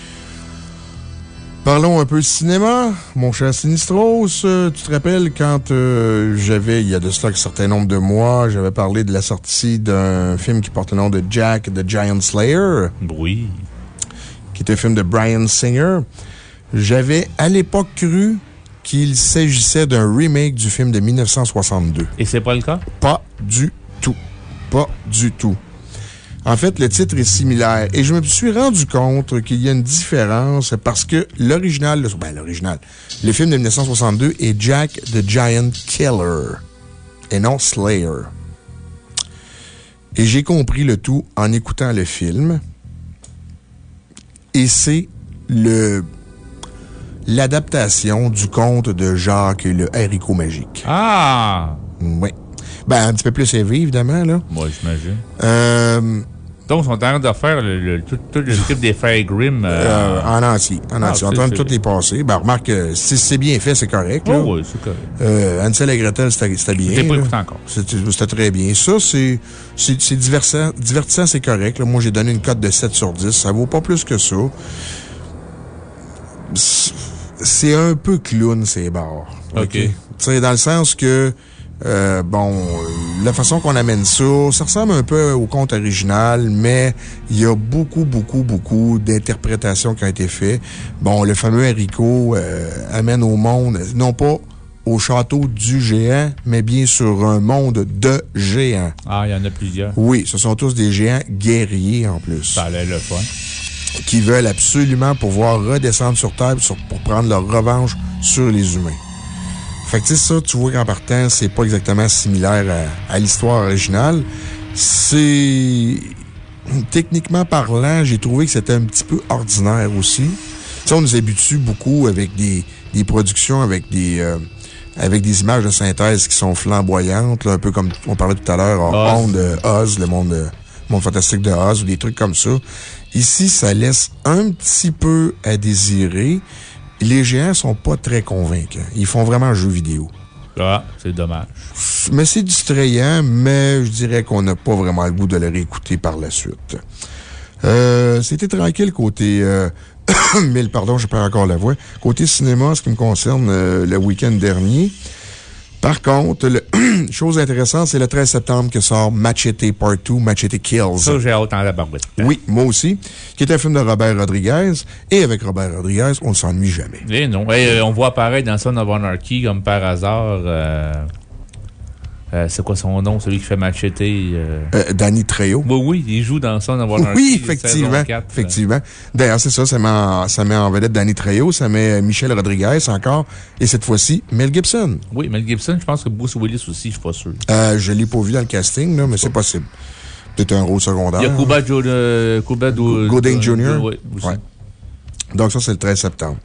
Parlons un peu de cinéma. Mon cher Sinistros, tu te rappelles quand il y a de cela un certain nombre de mois, j'avais parlé de la sortie d'un film qui porte le nom de Jack the Giant Slayer? Oui. Qui est un film de Bryan Singer. J'avais à l'époque cru qu'il s'agissait d'un remake du film de 1962. Et c'est pas le cas? Pas du tout. Pas du tout. En fait, le titre est similaire. Et je me suis rendu compte qu'il y a une différence parce que l'original, le film de 1962 est Jack the Giant Killer et non Slayer. Et j'ai compris le tout en écoutant le film. Et c'est l'adaptation du conte de Jacques et le haricot magique. Ah! Oui. Un petit peu plus élevé, évidemment, là. Moi, j'imagine. Donc, ils sont en train de refaire tout le script des Frères Grimm. En entier. Ils sont en train de toutes les passer. Remarque, si c'est bien fait, c'est correct. Là. Oh, oui, c'est correct. Hansel et Gretel, c'était bien. Je l'ai pas écouté encore. C'était très bien. Ça, c'est divertissant, c'est correct. Là. Moi, j'ai donné une cote de 7 sur 10. Ça vaut pas plus que ça. C'est un peu clown, ces bars. OK. Tu sais, dans le sens que, la façon qu'on amène ça ressemble un peu au conte original, mais il y a beaucoup d'interprétations qui ont été faites. Bon, le fameux haricot amène au monde, non pas au château du géant, mais bien sur un monde de géants. Ah, il y en a plusieurs. Oui, ce sont tous des géants guerriers en plus. Ça allait le fun. Qui veulent absolument pouvoir redescendre sur Terre pour prendre leur revanche sur les humains. Fait que, tu sais, ça, tu vois qu'en partant, c'est pas exactement similaire à l'histoire originale. C'est. Techniquement parlant, j'ai trouvé que c'était un petit peu ordinaire aussi. Tu sais, on nous habitue beaucoup avec des productions, avec des images de synthèse qui sont flamboyantes, là, un peu comme on parlait tout à l'heure, Oz, le monde fantastique de Oz, ou des trucs comme ça. Ici, ça laisse un petit peu à désirer. Les géants sont pas très convaincants. Ils font vraiment un jeu vidéo. Ah, c'est dommage. Mais c'est distrayant, mais je dirais qu'on n'a pas vraiment le goût de le réécouter par la suite. C'était tranquille côté... pardon, je perds encore la voix. Côté cinéma, ce qui me concerne, le week-end dernier. Par contre, chose intéressante, c'est le 13 septembre que sort Machete Part 2, Machete Kills. Ça, j'ai hâte en la barbe. Oui, moi aussi. Qui est un film de Robert Rodriguez. Et avec Robert Rodriguez, on ne s'ennuie jamais. Et non. Et on voit apparaître dans Son of Anarchy, comme par hasard, c'est quoi son nom, celui qui fait Machete? Danny Trejo. Oui, il joue dans Son of Anarchy. Oui, effectivement. Effectivement. D'ailleurs, c'est ça, ça met en vedette Danny Trejo, ça met Michelle Rodriguez encore, et cette fois-ci, Mel Gibson. Oui, Mel Gibson, je pense que Bruce Willis aussi, je suis pas sûr. Je l'ai pas vu dans le casting, là, mais c'est possible. Peut-être un rôle secondaire. Il y a Cuba Gooding Jr. Oui, aussi. Ouais. Donc, ça, c'est le 13 septembre.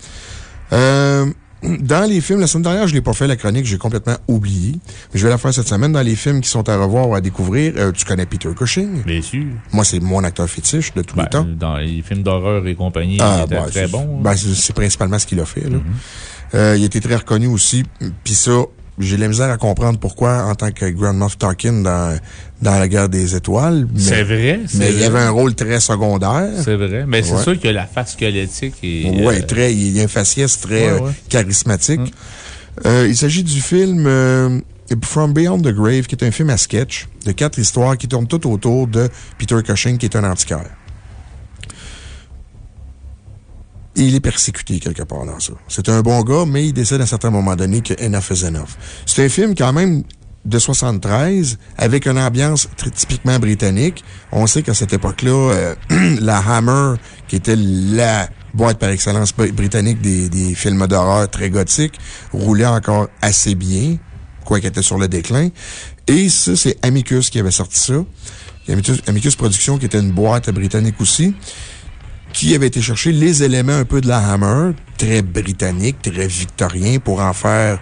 Dans les films, la semaine dernière, je l'ai pas fait la chronique, j'ai complètement oublié. Mais je vais la faire cette semaine. Dans les films qui sont à revoir ou à découvrir, tu connais Peter Cushing? Bien sûr. Moi, c'est mon acteur fétiche de tous les temps. Dans les films d'horreur et compagnie, il était très bon. C'est principalement ce qu'il a fait, là. Il était très reconnu aussi. Puis ça, j'ai de la misère à comprendre pourquoi, en tant que Grand Moff Tarkin dans La Guerre des Étoiles. C'est vrai. Mais il y avait un rôle très secondaire. C'est vrai. Mais c'est sûr que la face squelettique est. Oui, il y a un faciès très charismatique. Il s'agit du film From Beyond the Grave, qui est un film à sketch de 4 histoires qui tournent tout autour de Peter Cushing, qui est un antiquaire. Et il est persécuté quelque part dans ça. C'est un bon gars, mais il décide à un certain moment donné que enough is enough. C'est un film quand même de 73, avec une ambiance typiquement britannique. On sait qu'à cette époque-là, la Hammer, qui était la boîte par excellence britannique des films d'horreur très gothiques, roulait encore assez bien, quoiqu'elle était sur le déclin. Et ça, c'est Amicus qui avait sorti ça. Amicus Productions, qui était une boîte britannique aussi, qui avait été chercher les éléments un peu de la Hammer, très britannique, très victorien, pour en faire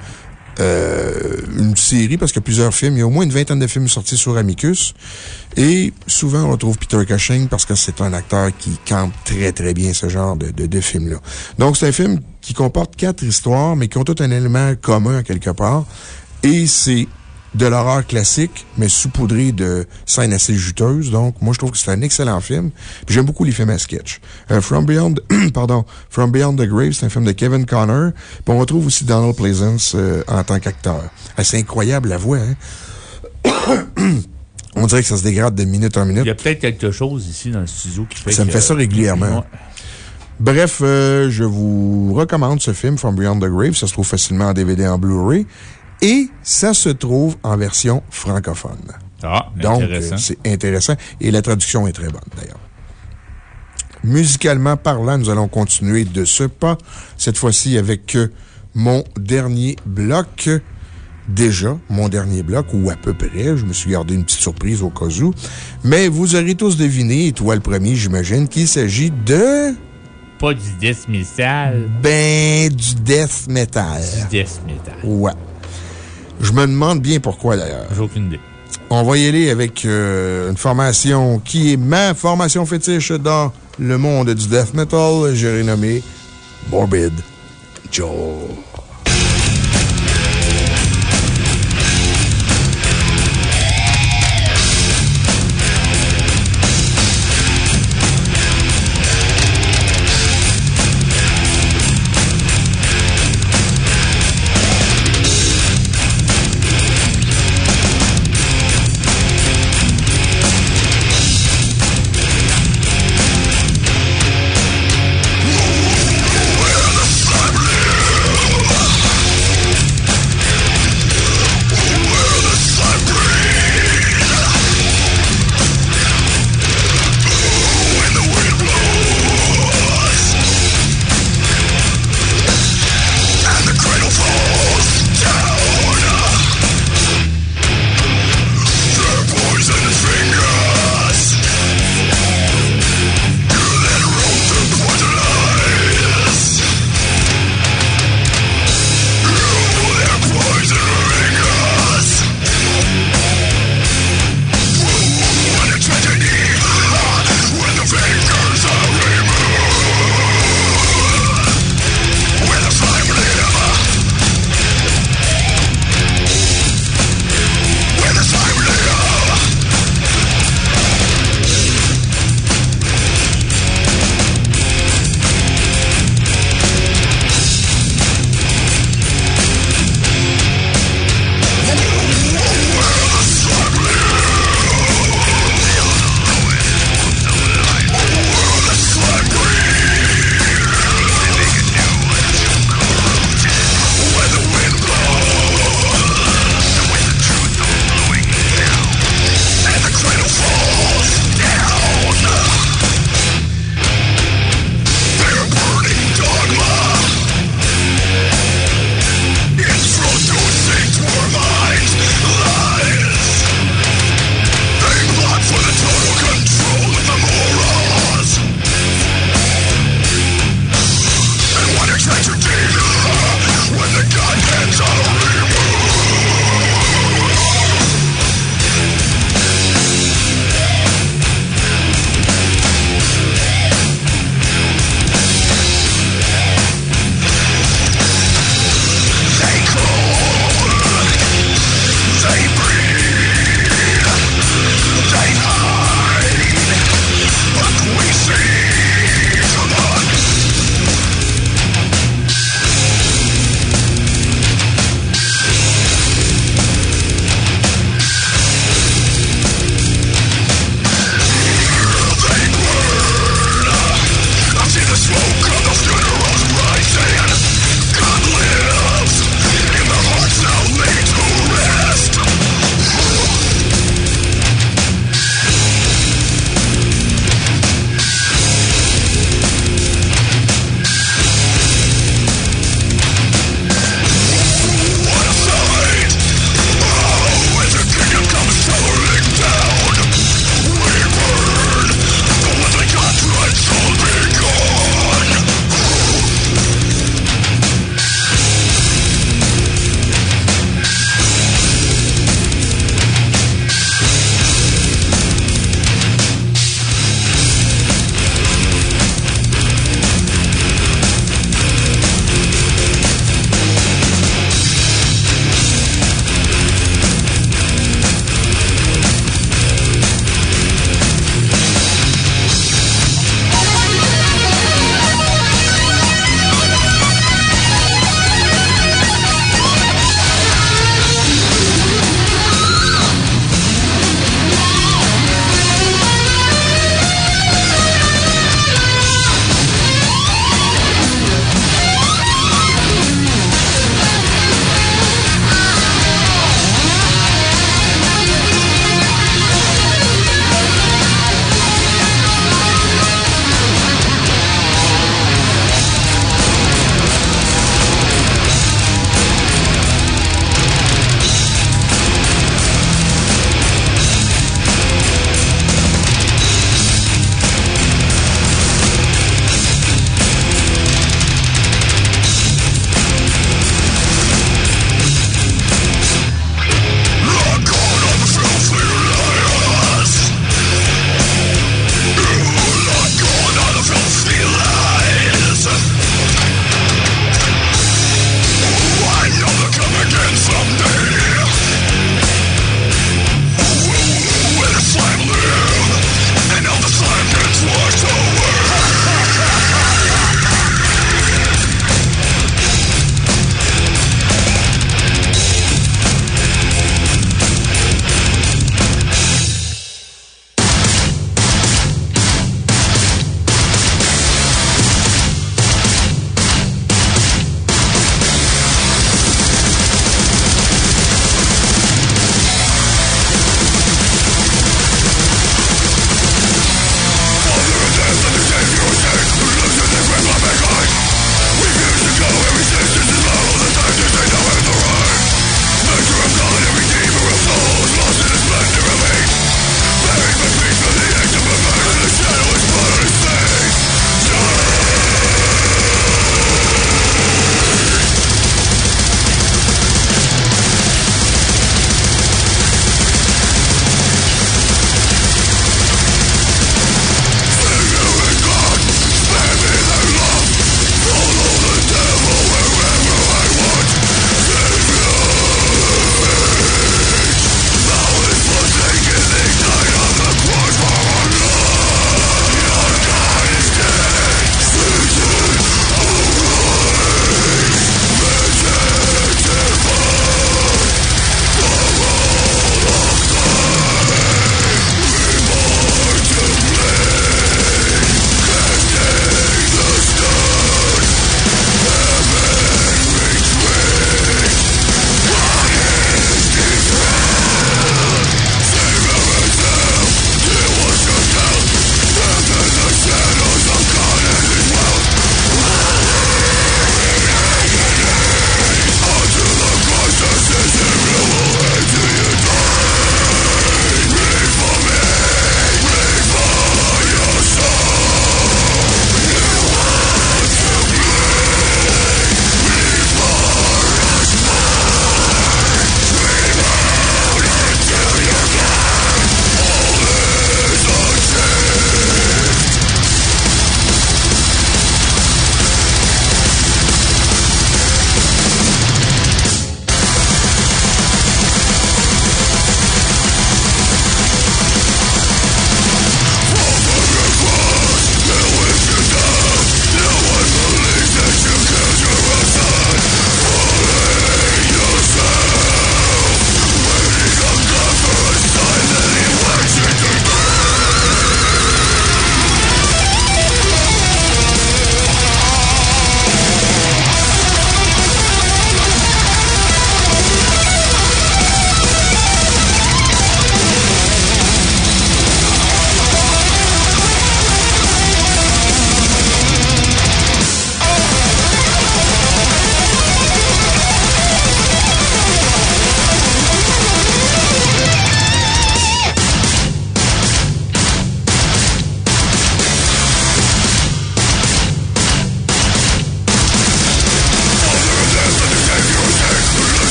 une série, parce qu'il y a plusieurs films. Il y a au moins une vingtaine de films sortis sur Amicus. Et souvent, on retrouve Peter Cushing parce que c'est un acteur qui campe très, très bien ce genre de film-là. Donc, c'est un film qui comporte 4 histoires, mais qui ont tout un élément commun, quelque part. Et c'est de l'horreur classique, mais saupoudré de scènes assez juteuses. Donc, moi, je trouve que c'est un excellent film. Puis j'aime beaucoup les films à sketch. From Beyond the Grave, c'est un film de Kevin Connor. Puis on retrouve aussi Donald Pleasence en tant qu'acteur. C'est incroyable, la voix, hein? On dirait que ça se dégrade de minute en minute. Il y a peut-être quelque chose ici dans le studio qui fait ça me fait ça régulièrement. Ouais. Bref, je vous recommande ce film, From Beyond the Grave. Ça se trouve facilement en DVD, en Blu-ray. Et ça se trouve en version francophone. Ah, donc, intéressant. C'est intéressant. Et la traduction est très bonne, d'ailleurs. Musicalement parlant, nous allons continuer de ce pas. Cette fois-ci avec mon dernier bloc. Déjà, mon dernier bloc, ou à peu près. Je me suis gardé une petite surprise au cas où. Mais vous aurez tous deviné, et toi le premier, j'imagine, qu'il s'agit de... Pas du death metal. Du death metal. Du death metal. Ouais. Je me demande bien pourquoi, d'ailleurs. J'ai aucune idée. On va y aller avec une formation qui est ma formation fétiche dans le monde du death metal. J'ai renommé Morbid Joe.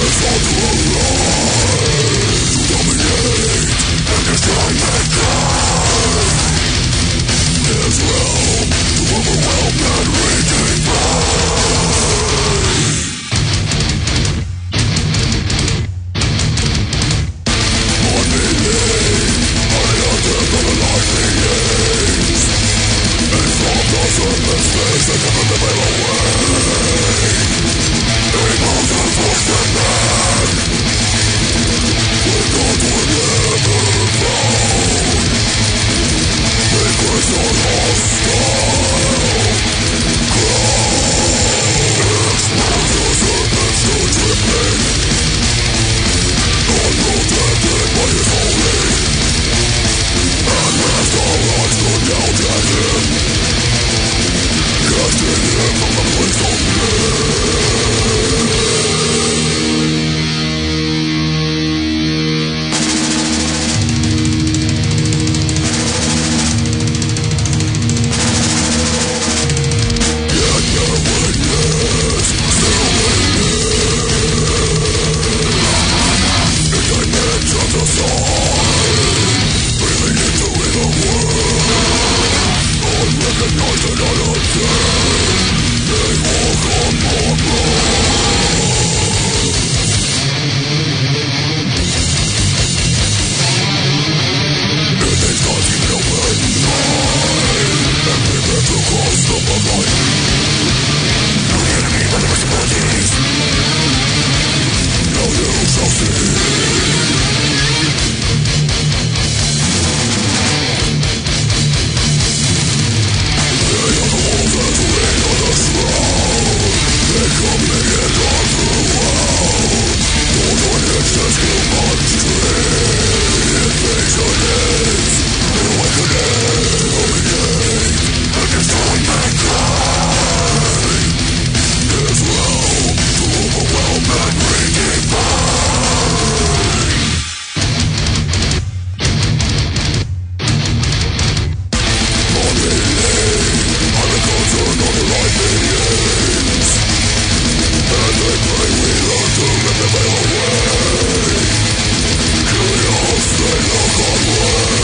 Chaos, they look on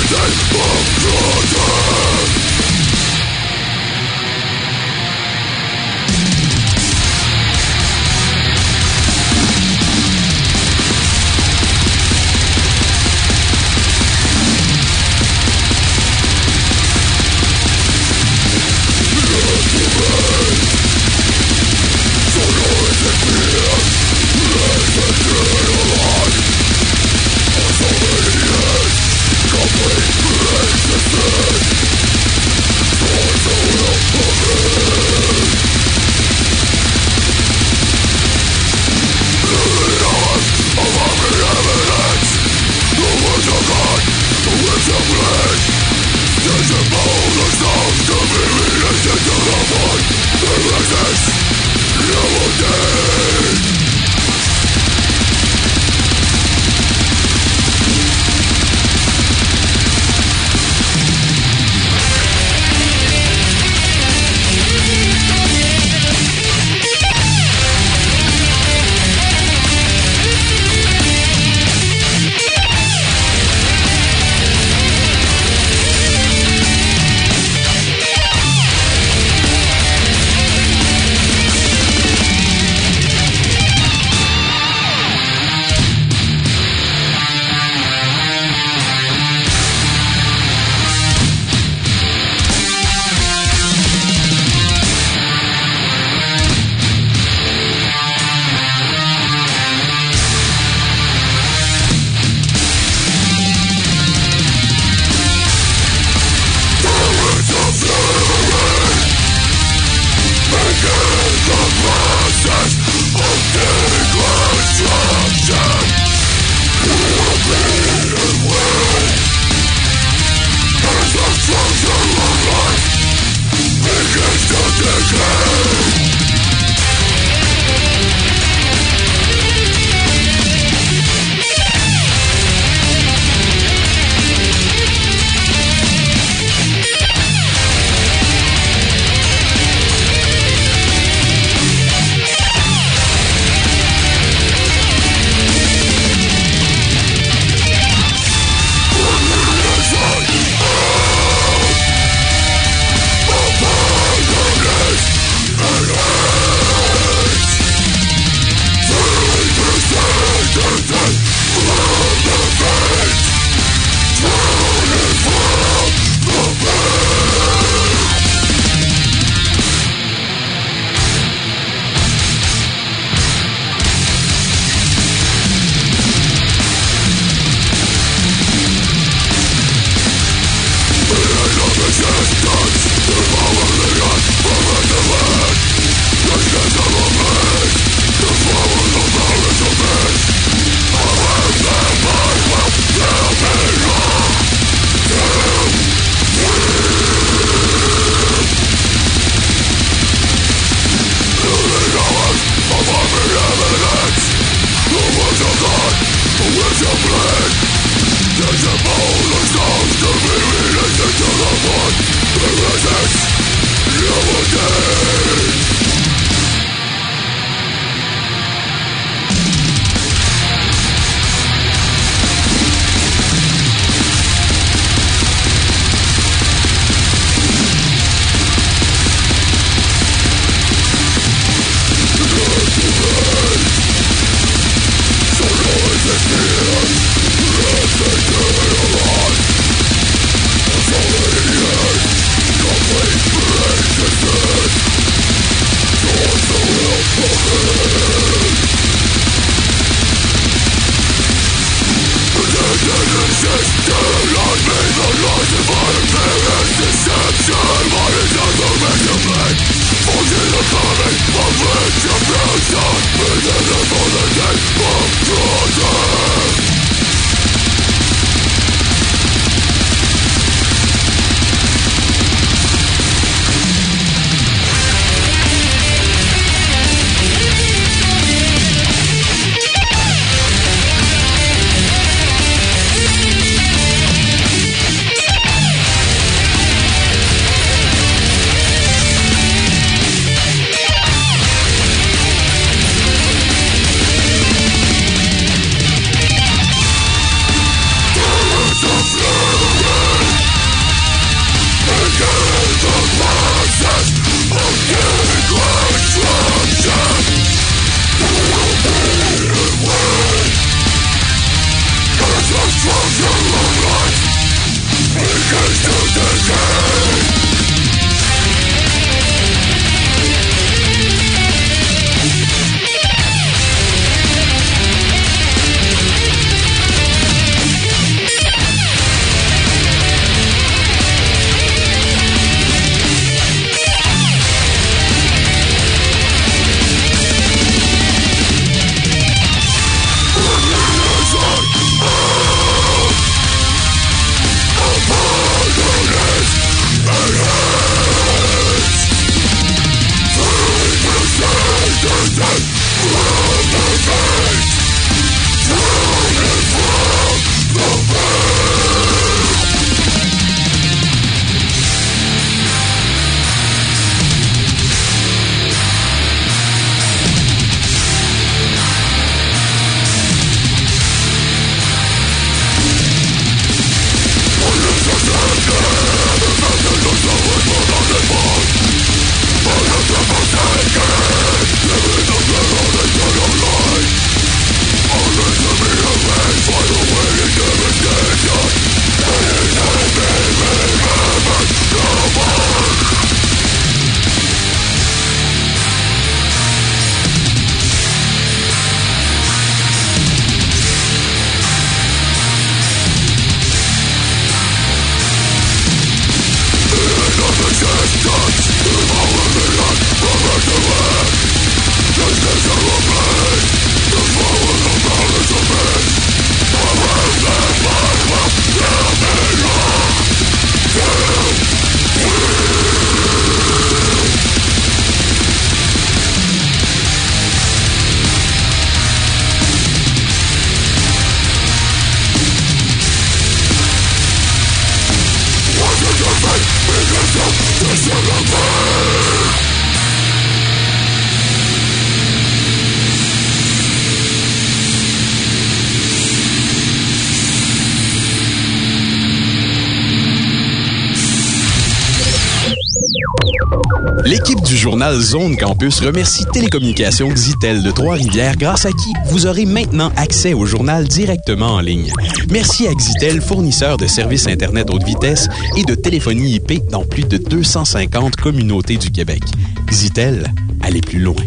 Complete L'équipe du journal Zone Campus remercie Télécommunications Xitel de Trois-Rivières, grâce à qui vous aurez maintenant accès au journal directement en ligne. Merci à Xitel, fournisseur de services Internet haute vitesse et de téléphonie IP dans plus de 250 communautés du Québec. Xitel, allez plus loin.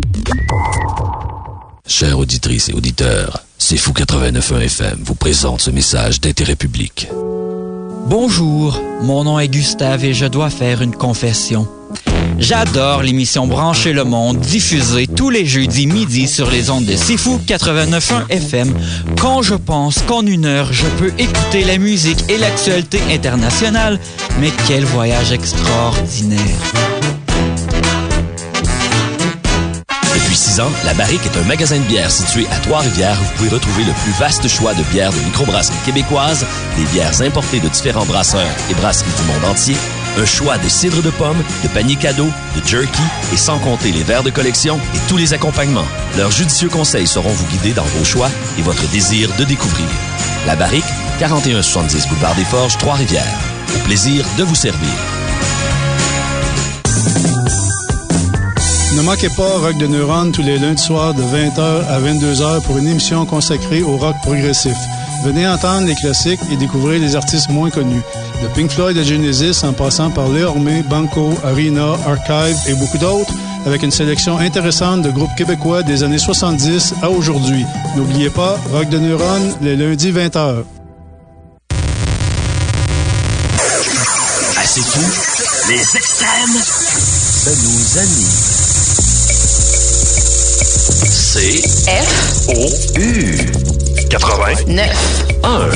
Chères auditrices et auditeurs, C'est Fou 89.1 FM vous présente ce message d'intérêt public. Bonjour, mon nom est Gustave et je dois faire une confession. J'adore l'émission Brancher le monde, diffusée tous les jeudis midi sur les ondes de C'est Fou 89.1 FM. Quand je pense qu'en une heure, je peux écouter la musique et l'actualité internationale, mais quel voyage extraordinaire! Depuis 6 ans, La Barrique est un magasin de bière situé à Trois-Rivières où vous pouvez retrouver le plus vaste choix de bières de microbrasserie québécoise, des bières importées de différents brasseurs et brasseries du monde entier, un choix de cidre de pomme, de paniers cadeaux, de jerky et sans compter les verres de collection et tous les accompagnements. Leurs judicieux conseils sauront vous guider dans vos choix et votre désir de découvrir. La Barrique, 4170 Boulevard des Forges, Trois-Rivières. Au plaisir de vous servir. Ne manquez pas Rock de Neurones tous les lundis soirs de 20h à 22h pour une émission consacrée au rock progressif. Venez entendre les classiques et découvrir les artistes moins connus. De Pink Floyd à Genesis en passant par Les Ormé, Banco, Arena, Archive et beaucoup d'autres, avec une sélection intéressante de groupes québécois des années 70 à aujourd'hui. N'oubliez pas, Rock de Neurones, les lundis 20h. À C'est Fou, les extrêmes de nos amis. C-F-O-U 89.1.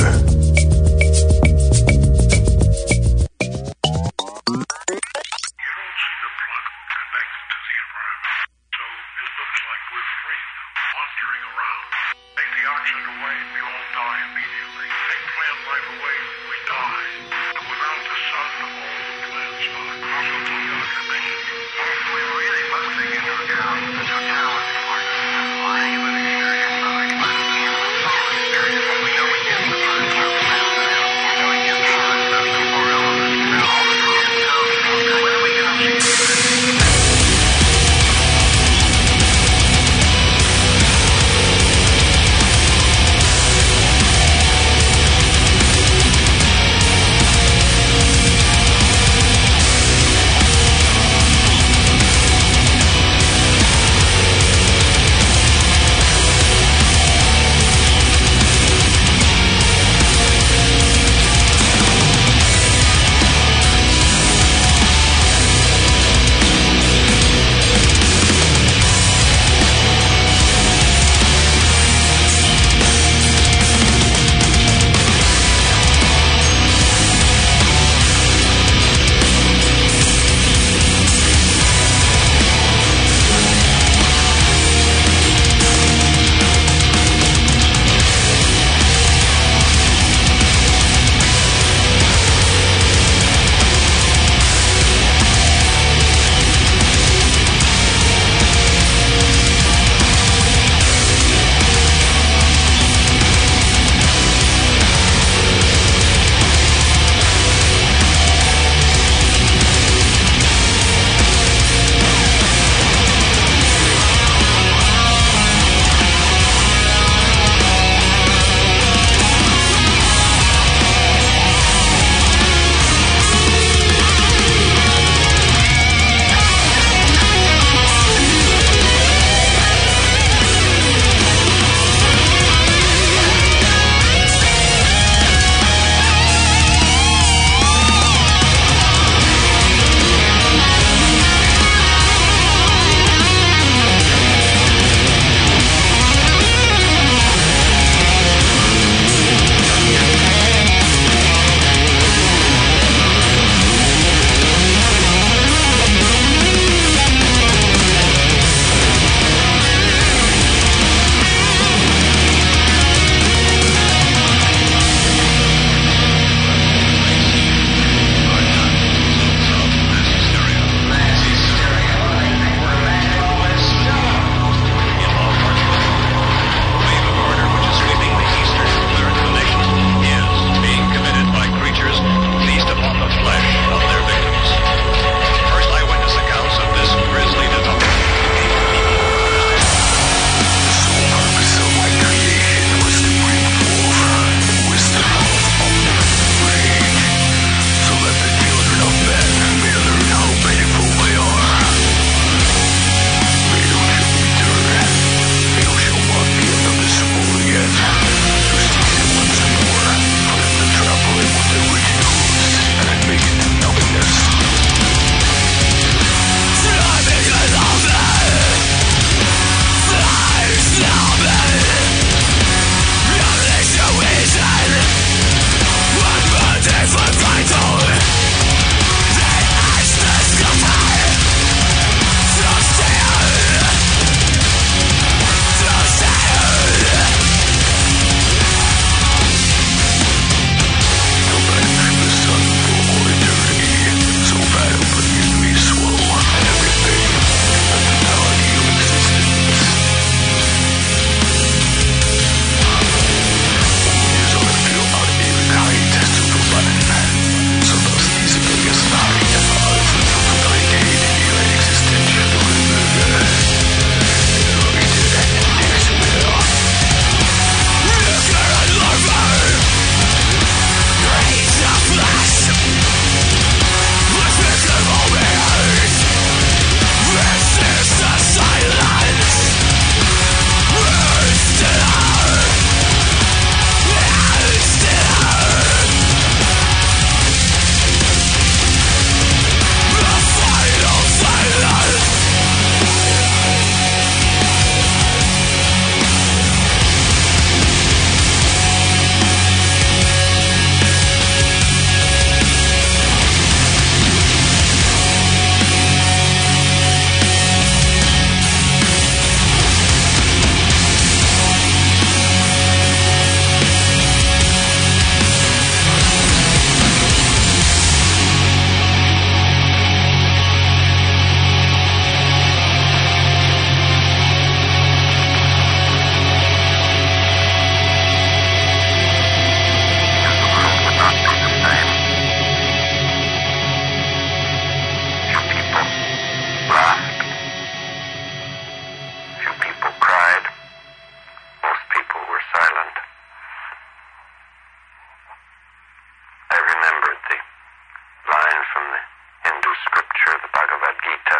Gita.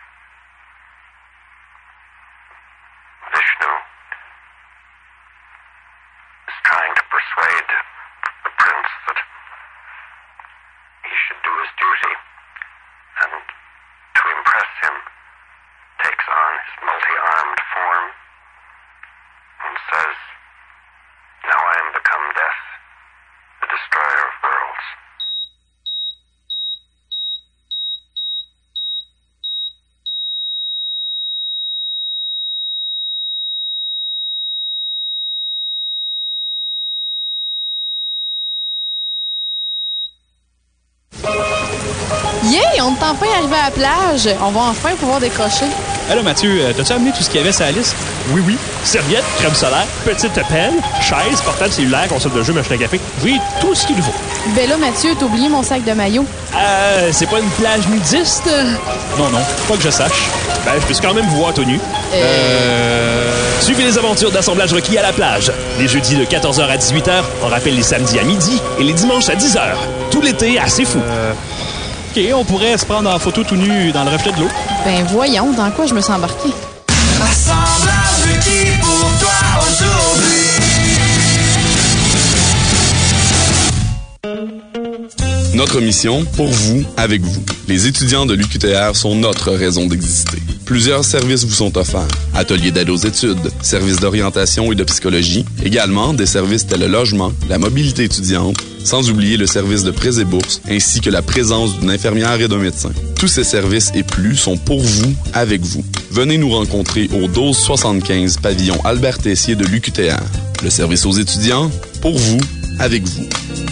Vishnu is trying to persuade the prince that he should do his duty, and to impress him takes on his multi-armed form and says, "Now I am become death, the destroyer of worlds." Yeah! On est enfin arrivé à la plage. On va enfin pouvoir décrocher. Allô, Mathieu, t'as-tu amené tout ce qu'il y avait sur la liste? Oui. Serviette, crème solaire, petite pelle, chaise, portable cellulaire, console de jeu, machine à café. Oui, tout ce qu'il nous faut. Ben là, Mathieu, t'as oublié mon sac de maillot. C'est pas une plage nudiste? Non, pas que je sache. Ben, je peux quand même vous voir tout nu. Suivez les aventures d'assemblage requis à la plage. Les jeudis de 14h à 18h, on rappelle les samedis à midi et les dimanches à 10h. Tout l'été, assez fou. OK, on pourrait se prendre en photo tout nu dans le reflet de l'eau. Ben voyons, dans quoi je me suis embarqué. Assemblage requis pour toi aujourd'hui. Notre mission, pour vous, avec vous. Les étudiants de l'UQTR sont notre raison d'exister. Plusieurs services vous sont offerts. Ateliers d'aide aux études, services d'orientation et de psychologie, également des services tels le logement, la mobilité étudiante, sans oublier le service de prêts et bourses, ainsi que la présence d'une infirmière et d'un médecin. Tous ces services et plus sont pour vous, avec vous. Venez nous rencontrer au 1275 pavillon Albert-Tessier de l'UQTR. Le service aux étudiants, pour vous, avec vous.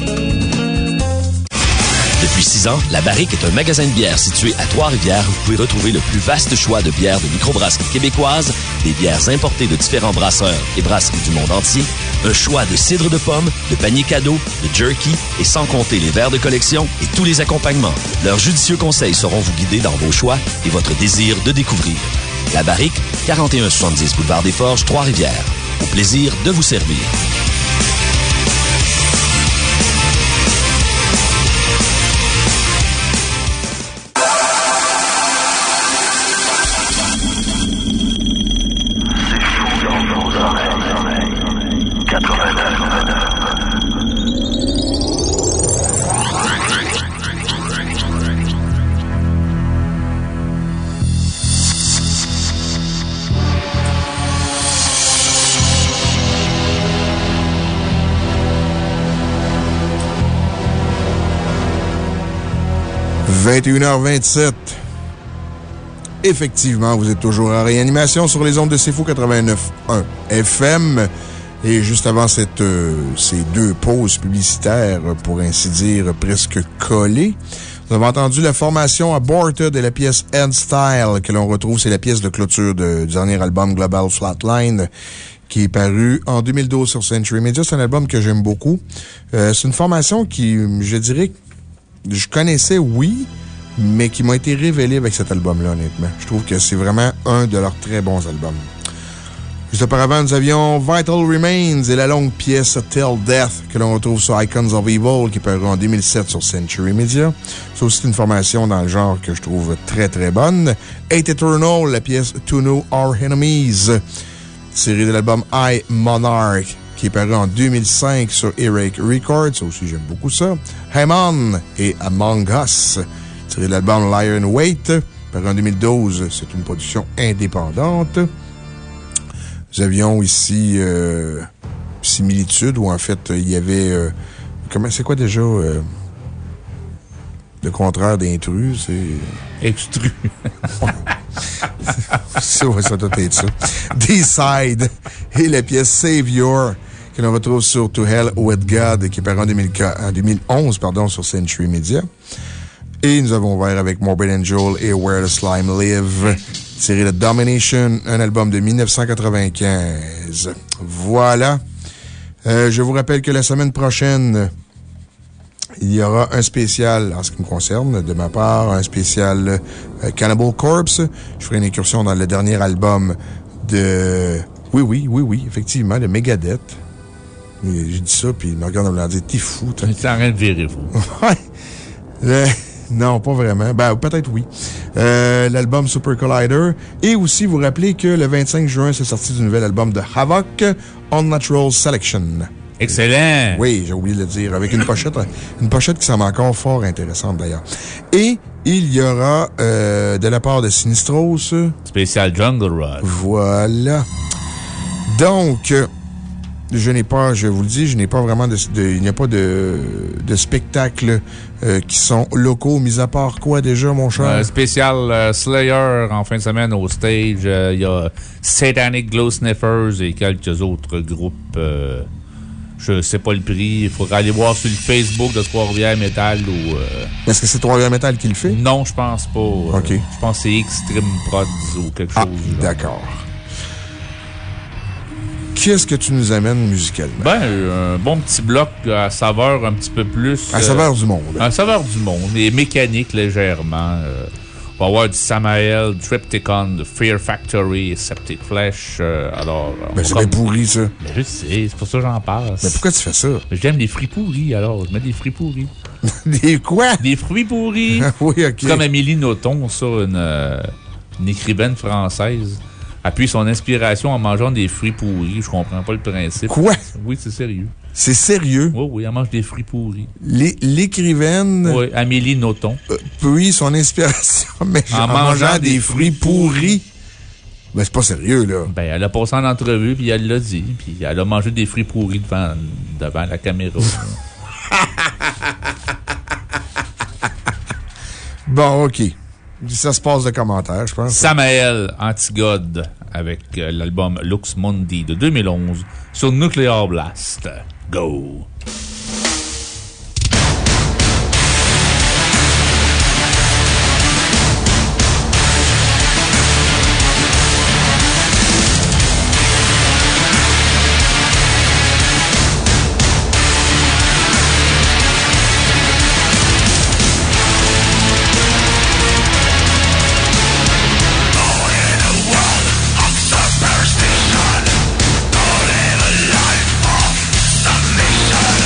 Depuis 6 ans, La Barrique est un magasin de bières situé à Trois-Rivières où vous pouvez retrouver le plus vaste choix de bières de microbrasserie québécoise, des bières importées de différents brasseurs et brasseries du monde entier, un choix de cidre de pomme, de paniers cadeaux, de jerky et sans compter les verres de collection et tous les accompagnements. Leurs judicieux conseils sauront vous guider dans vos choix et votre désir de découvrir. La Barrique, 4170 boulevard des Forges, Trois-Rivières. Au plaisir de vous servir. « 21h27. Effectivement, vous êtes toujours en réanimation sur les ondes de C'est Fou 89.1 FM. Et juste avant ces deux pauses publicitaires, pour ainsi dire, presque collées, nous avons entendu la formation Aborted et la pièce End Style que l'on retrouve. C'est la pièce de clôture du dernier album Global Flatline qui est paru en 2012 sur Century Media. C'est un album que j'aime beaucoup. C'est une formation qui, je dirais, je connaissais, oui, mais qui m'a été révélée avec cet album-là, honnêtement. Je trouve que c'est vraiment un de leurs très bons albums. Juste auparavant, nous avions Vital Remains et la longue pièce Till Death que l'on retrouve sur Icons of Evil qui est paru en 2007 sur Century Media. C'est aussi une formation dans le genre que je trouve très très bonne. Hate Eternal, la pièce To Know Our Enemies, tirée de l'album I Monarch, qui est paru en 2005 sur Earache Records. Ça aussi, j'aime beaucoup ça. Hammond et Among Us, tiré de l'album Lion Wait, paru en 2012. C'est une production indépendante. Nous avions ici Similitude, où en fait, il y avait... c'est quoi déjà le contraire d'intrus? C'est... Extru. Ça doit être ça. Decide et la pièce Savior, que l'on retrouve sur To Hell with God, qui est paru en 2011 sur Century Media. Et nous avons ouvert avec Morbid Angel et Where the Slime Live, tiré de Domination, un album de 1995. Voilà. Je vous rappelle que la semaine prochaine, il y aura un spécial, en ce qui me concerne, de ma part, un spécial Cannibal Corpse. Je ferai une incursion dans le dernier album de... Oui, effectivement, de Megadeth. J'ai dit ça, puis il me regarde en me disant, t'es fou, toi. Tu es en train de virer fou. Ouais. Non, pas vraiment. Ben, peut-être oui. L'album Super Collider. Et aussi, vous rappelez que le 25 juin, c'est sorti du nouvel album de Havoc, Unnatural Selection. Excellent! Oui, j'ai oublié de le dire. Avec une pochette qui semble encore fort intéressante d'ailleurs. Et il y aura, de la part de Sinistros, Spécial Jungle Run. Voilà. Donc, je vous le dis, je n'ai pas vraiment il n'y a pas de spectacles qui sont locaux, mis à part quoi déjà, mon cher? Spécial Slayer en fin de semaine au stage. Il y a Satanic Glow Sniffers et quelques autres groupes. Je sais pas le prix. Il faudra aller voir sur le Facebook de Trois-Rivières Metal ou. Est-ce que c'est Trois-Rivières Metal qui le fait? Non, je pense pas. OK. Je pense que c'est Extreme Prods ou quelque chose. D'accord. Qu'est-ce que tu nous amènes musicalement? Ben, un bon petit bloc à saveur un petit peu plus. À saveur du monde. À saveur du monde. Et mécanique légèrement. On va avoir du Samael, Triptychon, de Fear Factory, Septic Flesh. Alors. Ben, c'est bien pourri, ça. Ben, je sais, c'est pour ça que j'en parle. Mais pourquoi tu fais ça? J'aime les fruits pourris, alors. Je mets des fruits pourris. Des quoi? Des fruits pourris. Oui, OK. Comme Amélie Nothomb, ça, une écrivaine française. Appuie son inspiration en mangeant des fruits pourris. Je comprends pas le principe. Quoi? Oui, c'est sérieux. C'est sérieux? Oui, oui, elle mange des fruits pourris. L'écrivaine. Oui, Amélie Nothomb. Puis son inspiration, mais en mangeant des fruits pourris. Ben, c'est pas sérieux, là. Ben, elle a passé en entrevue, puis elle l'a dit. Puis elle a mangé des fruits pourris devant la caméra. Bon, OK. Ça se passe de commentaires, je pense. Samael Antigode avec l'album Lux Mundi de 2011 sur Nuclear Blast. Go! Superstition, don't live a life of submission.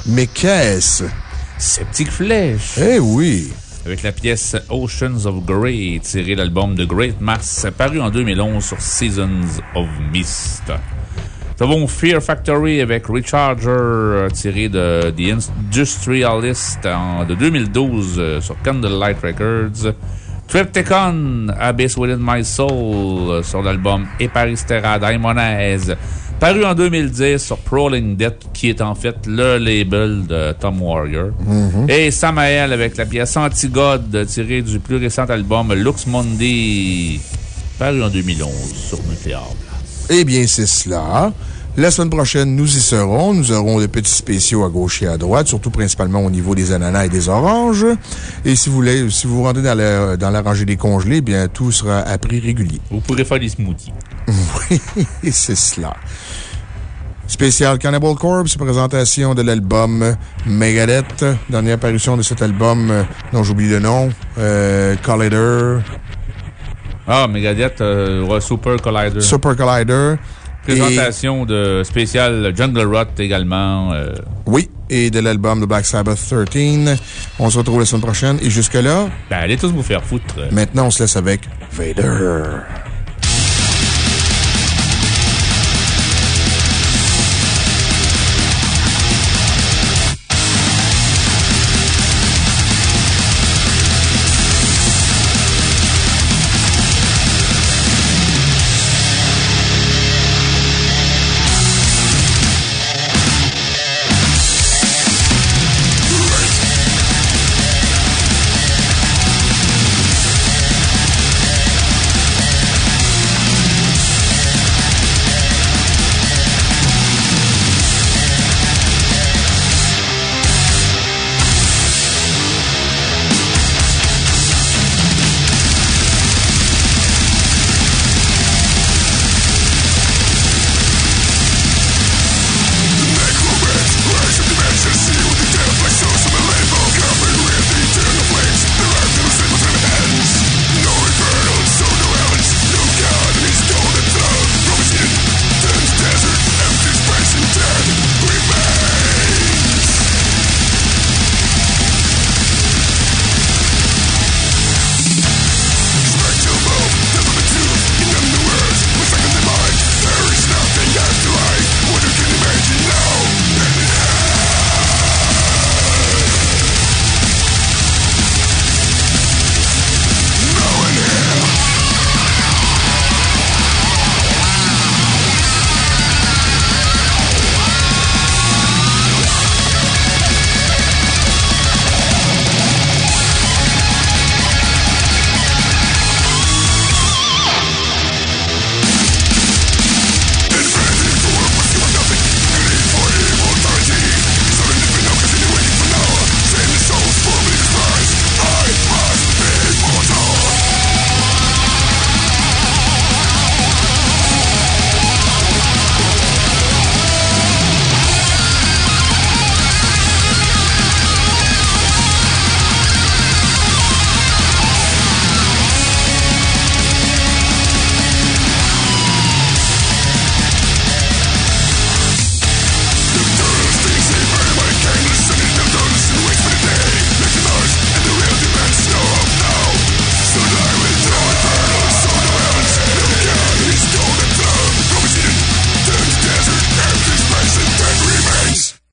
Mais qu'est-ce? Septic Flesh. Eh oui! Avec la pièce Oceans of Grey, tirée de l'album The Great Mass, paru en 2011 sur Seasons of Mist. Nous avons Fear Factory avec Recharger, tiré de The Industrialist de 2012 sur Candlelight Records. Triptychon, Abyss Within My Soul, sur l'album Eparistera Daimones, paru en 2010 sur Prowling Death, qui est en fait le label de Tom Warrior. Et Samael avec la pièce Antigod, tirée du plus récent album Lux Mundi, paru en 2011 sur Nuclear Blast. Eh bien, c'est cela. La semaine prochaine, nous y serons. Nous aurons des petits spéciaux à gauche et à droite, surtout principalement au niveau des ananas et des oranges. Et si vous rentrez dans la rangée des congelés, bien, tout sera à prix régulier. Vous pourrez faire des smoothies. Oui, c'est cela. Spécial Cannibal Corpse, présentation de l'album Megadeth, dernière apparition de cet album dont j'oublie le nom, Collider. Ah, Megadeth, Super Collider. Super Collider. Présentation de spécial Jungle Rot également. Oui, et de l'album de Black Sabbath 13. On se retrouve la semaine prochaine. Et jusque-là... Ben, allez tous vous faire foutre. Maintenant, on se laisse avec Vader.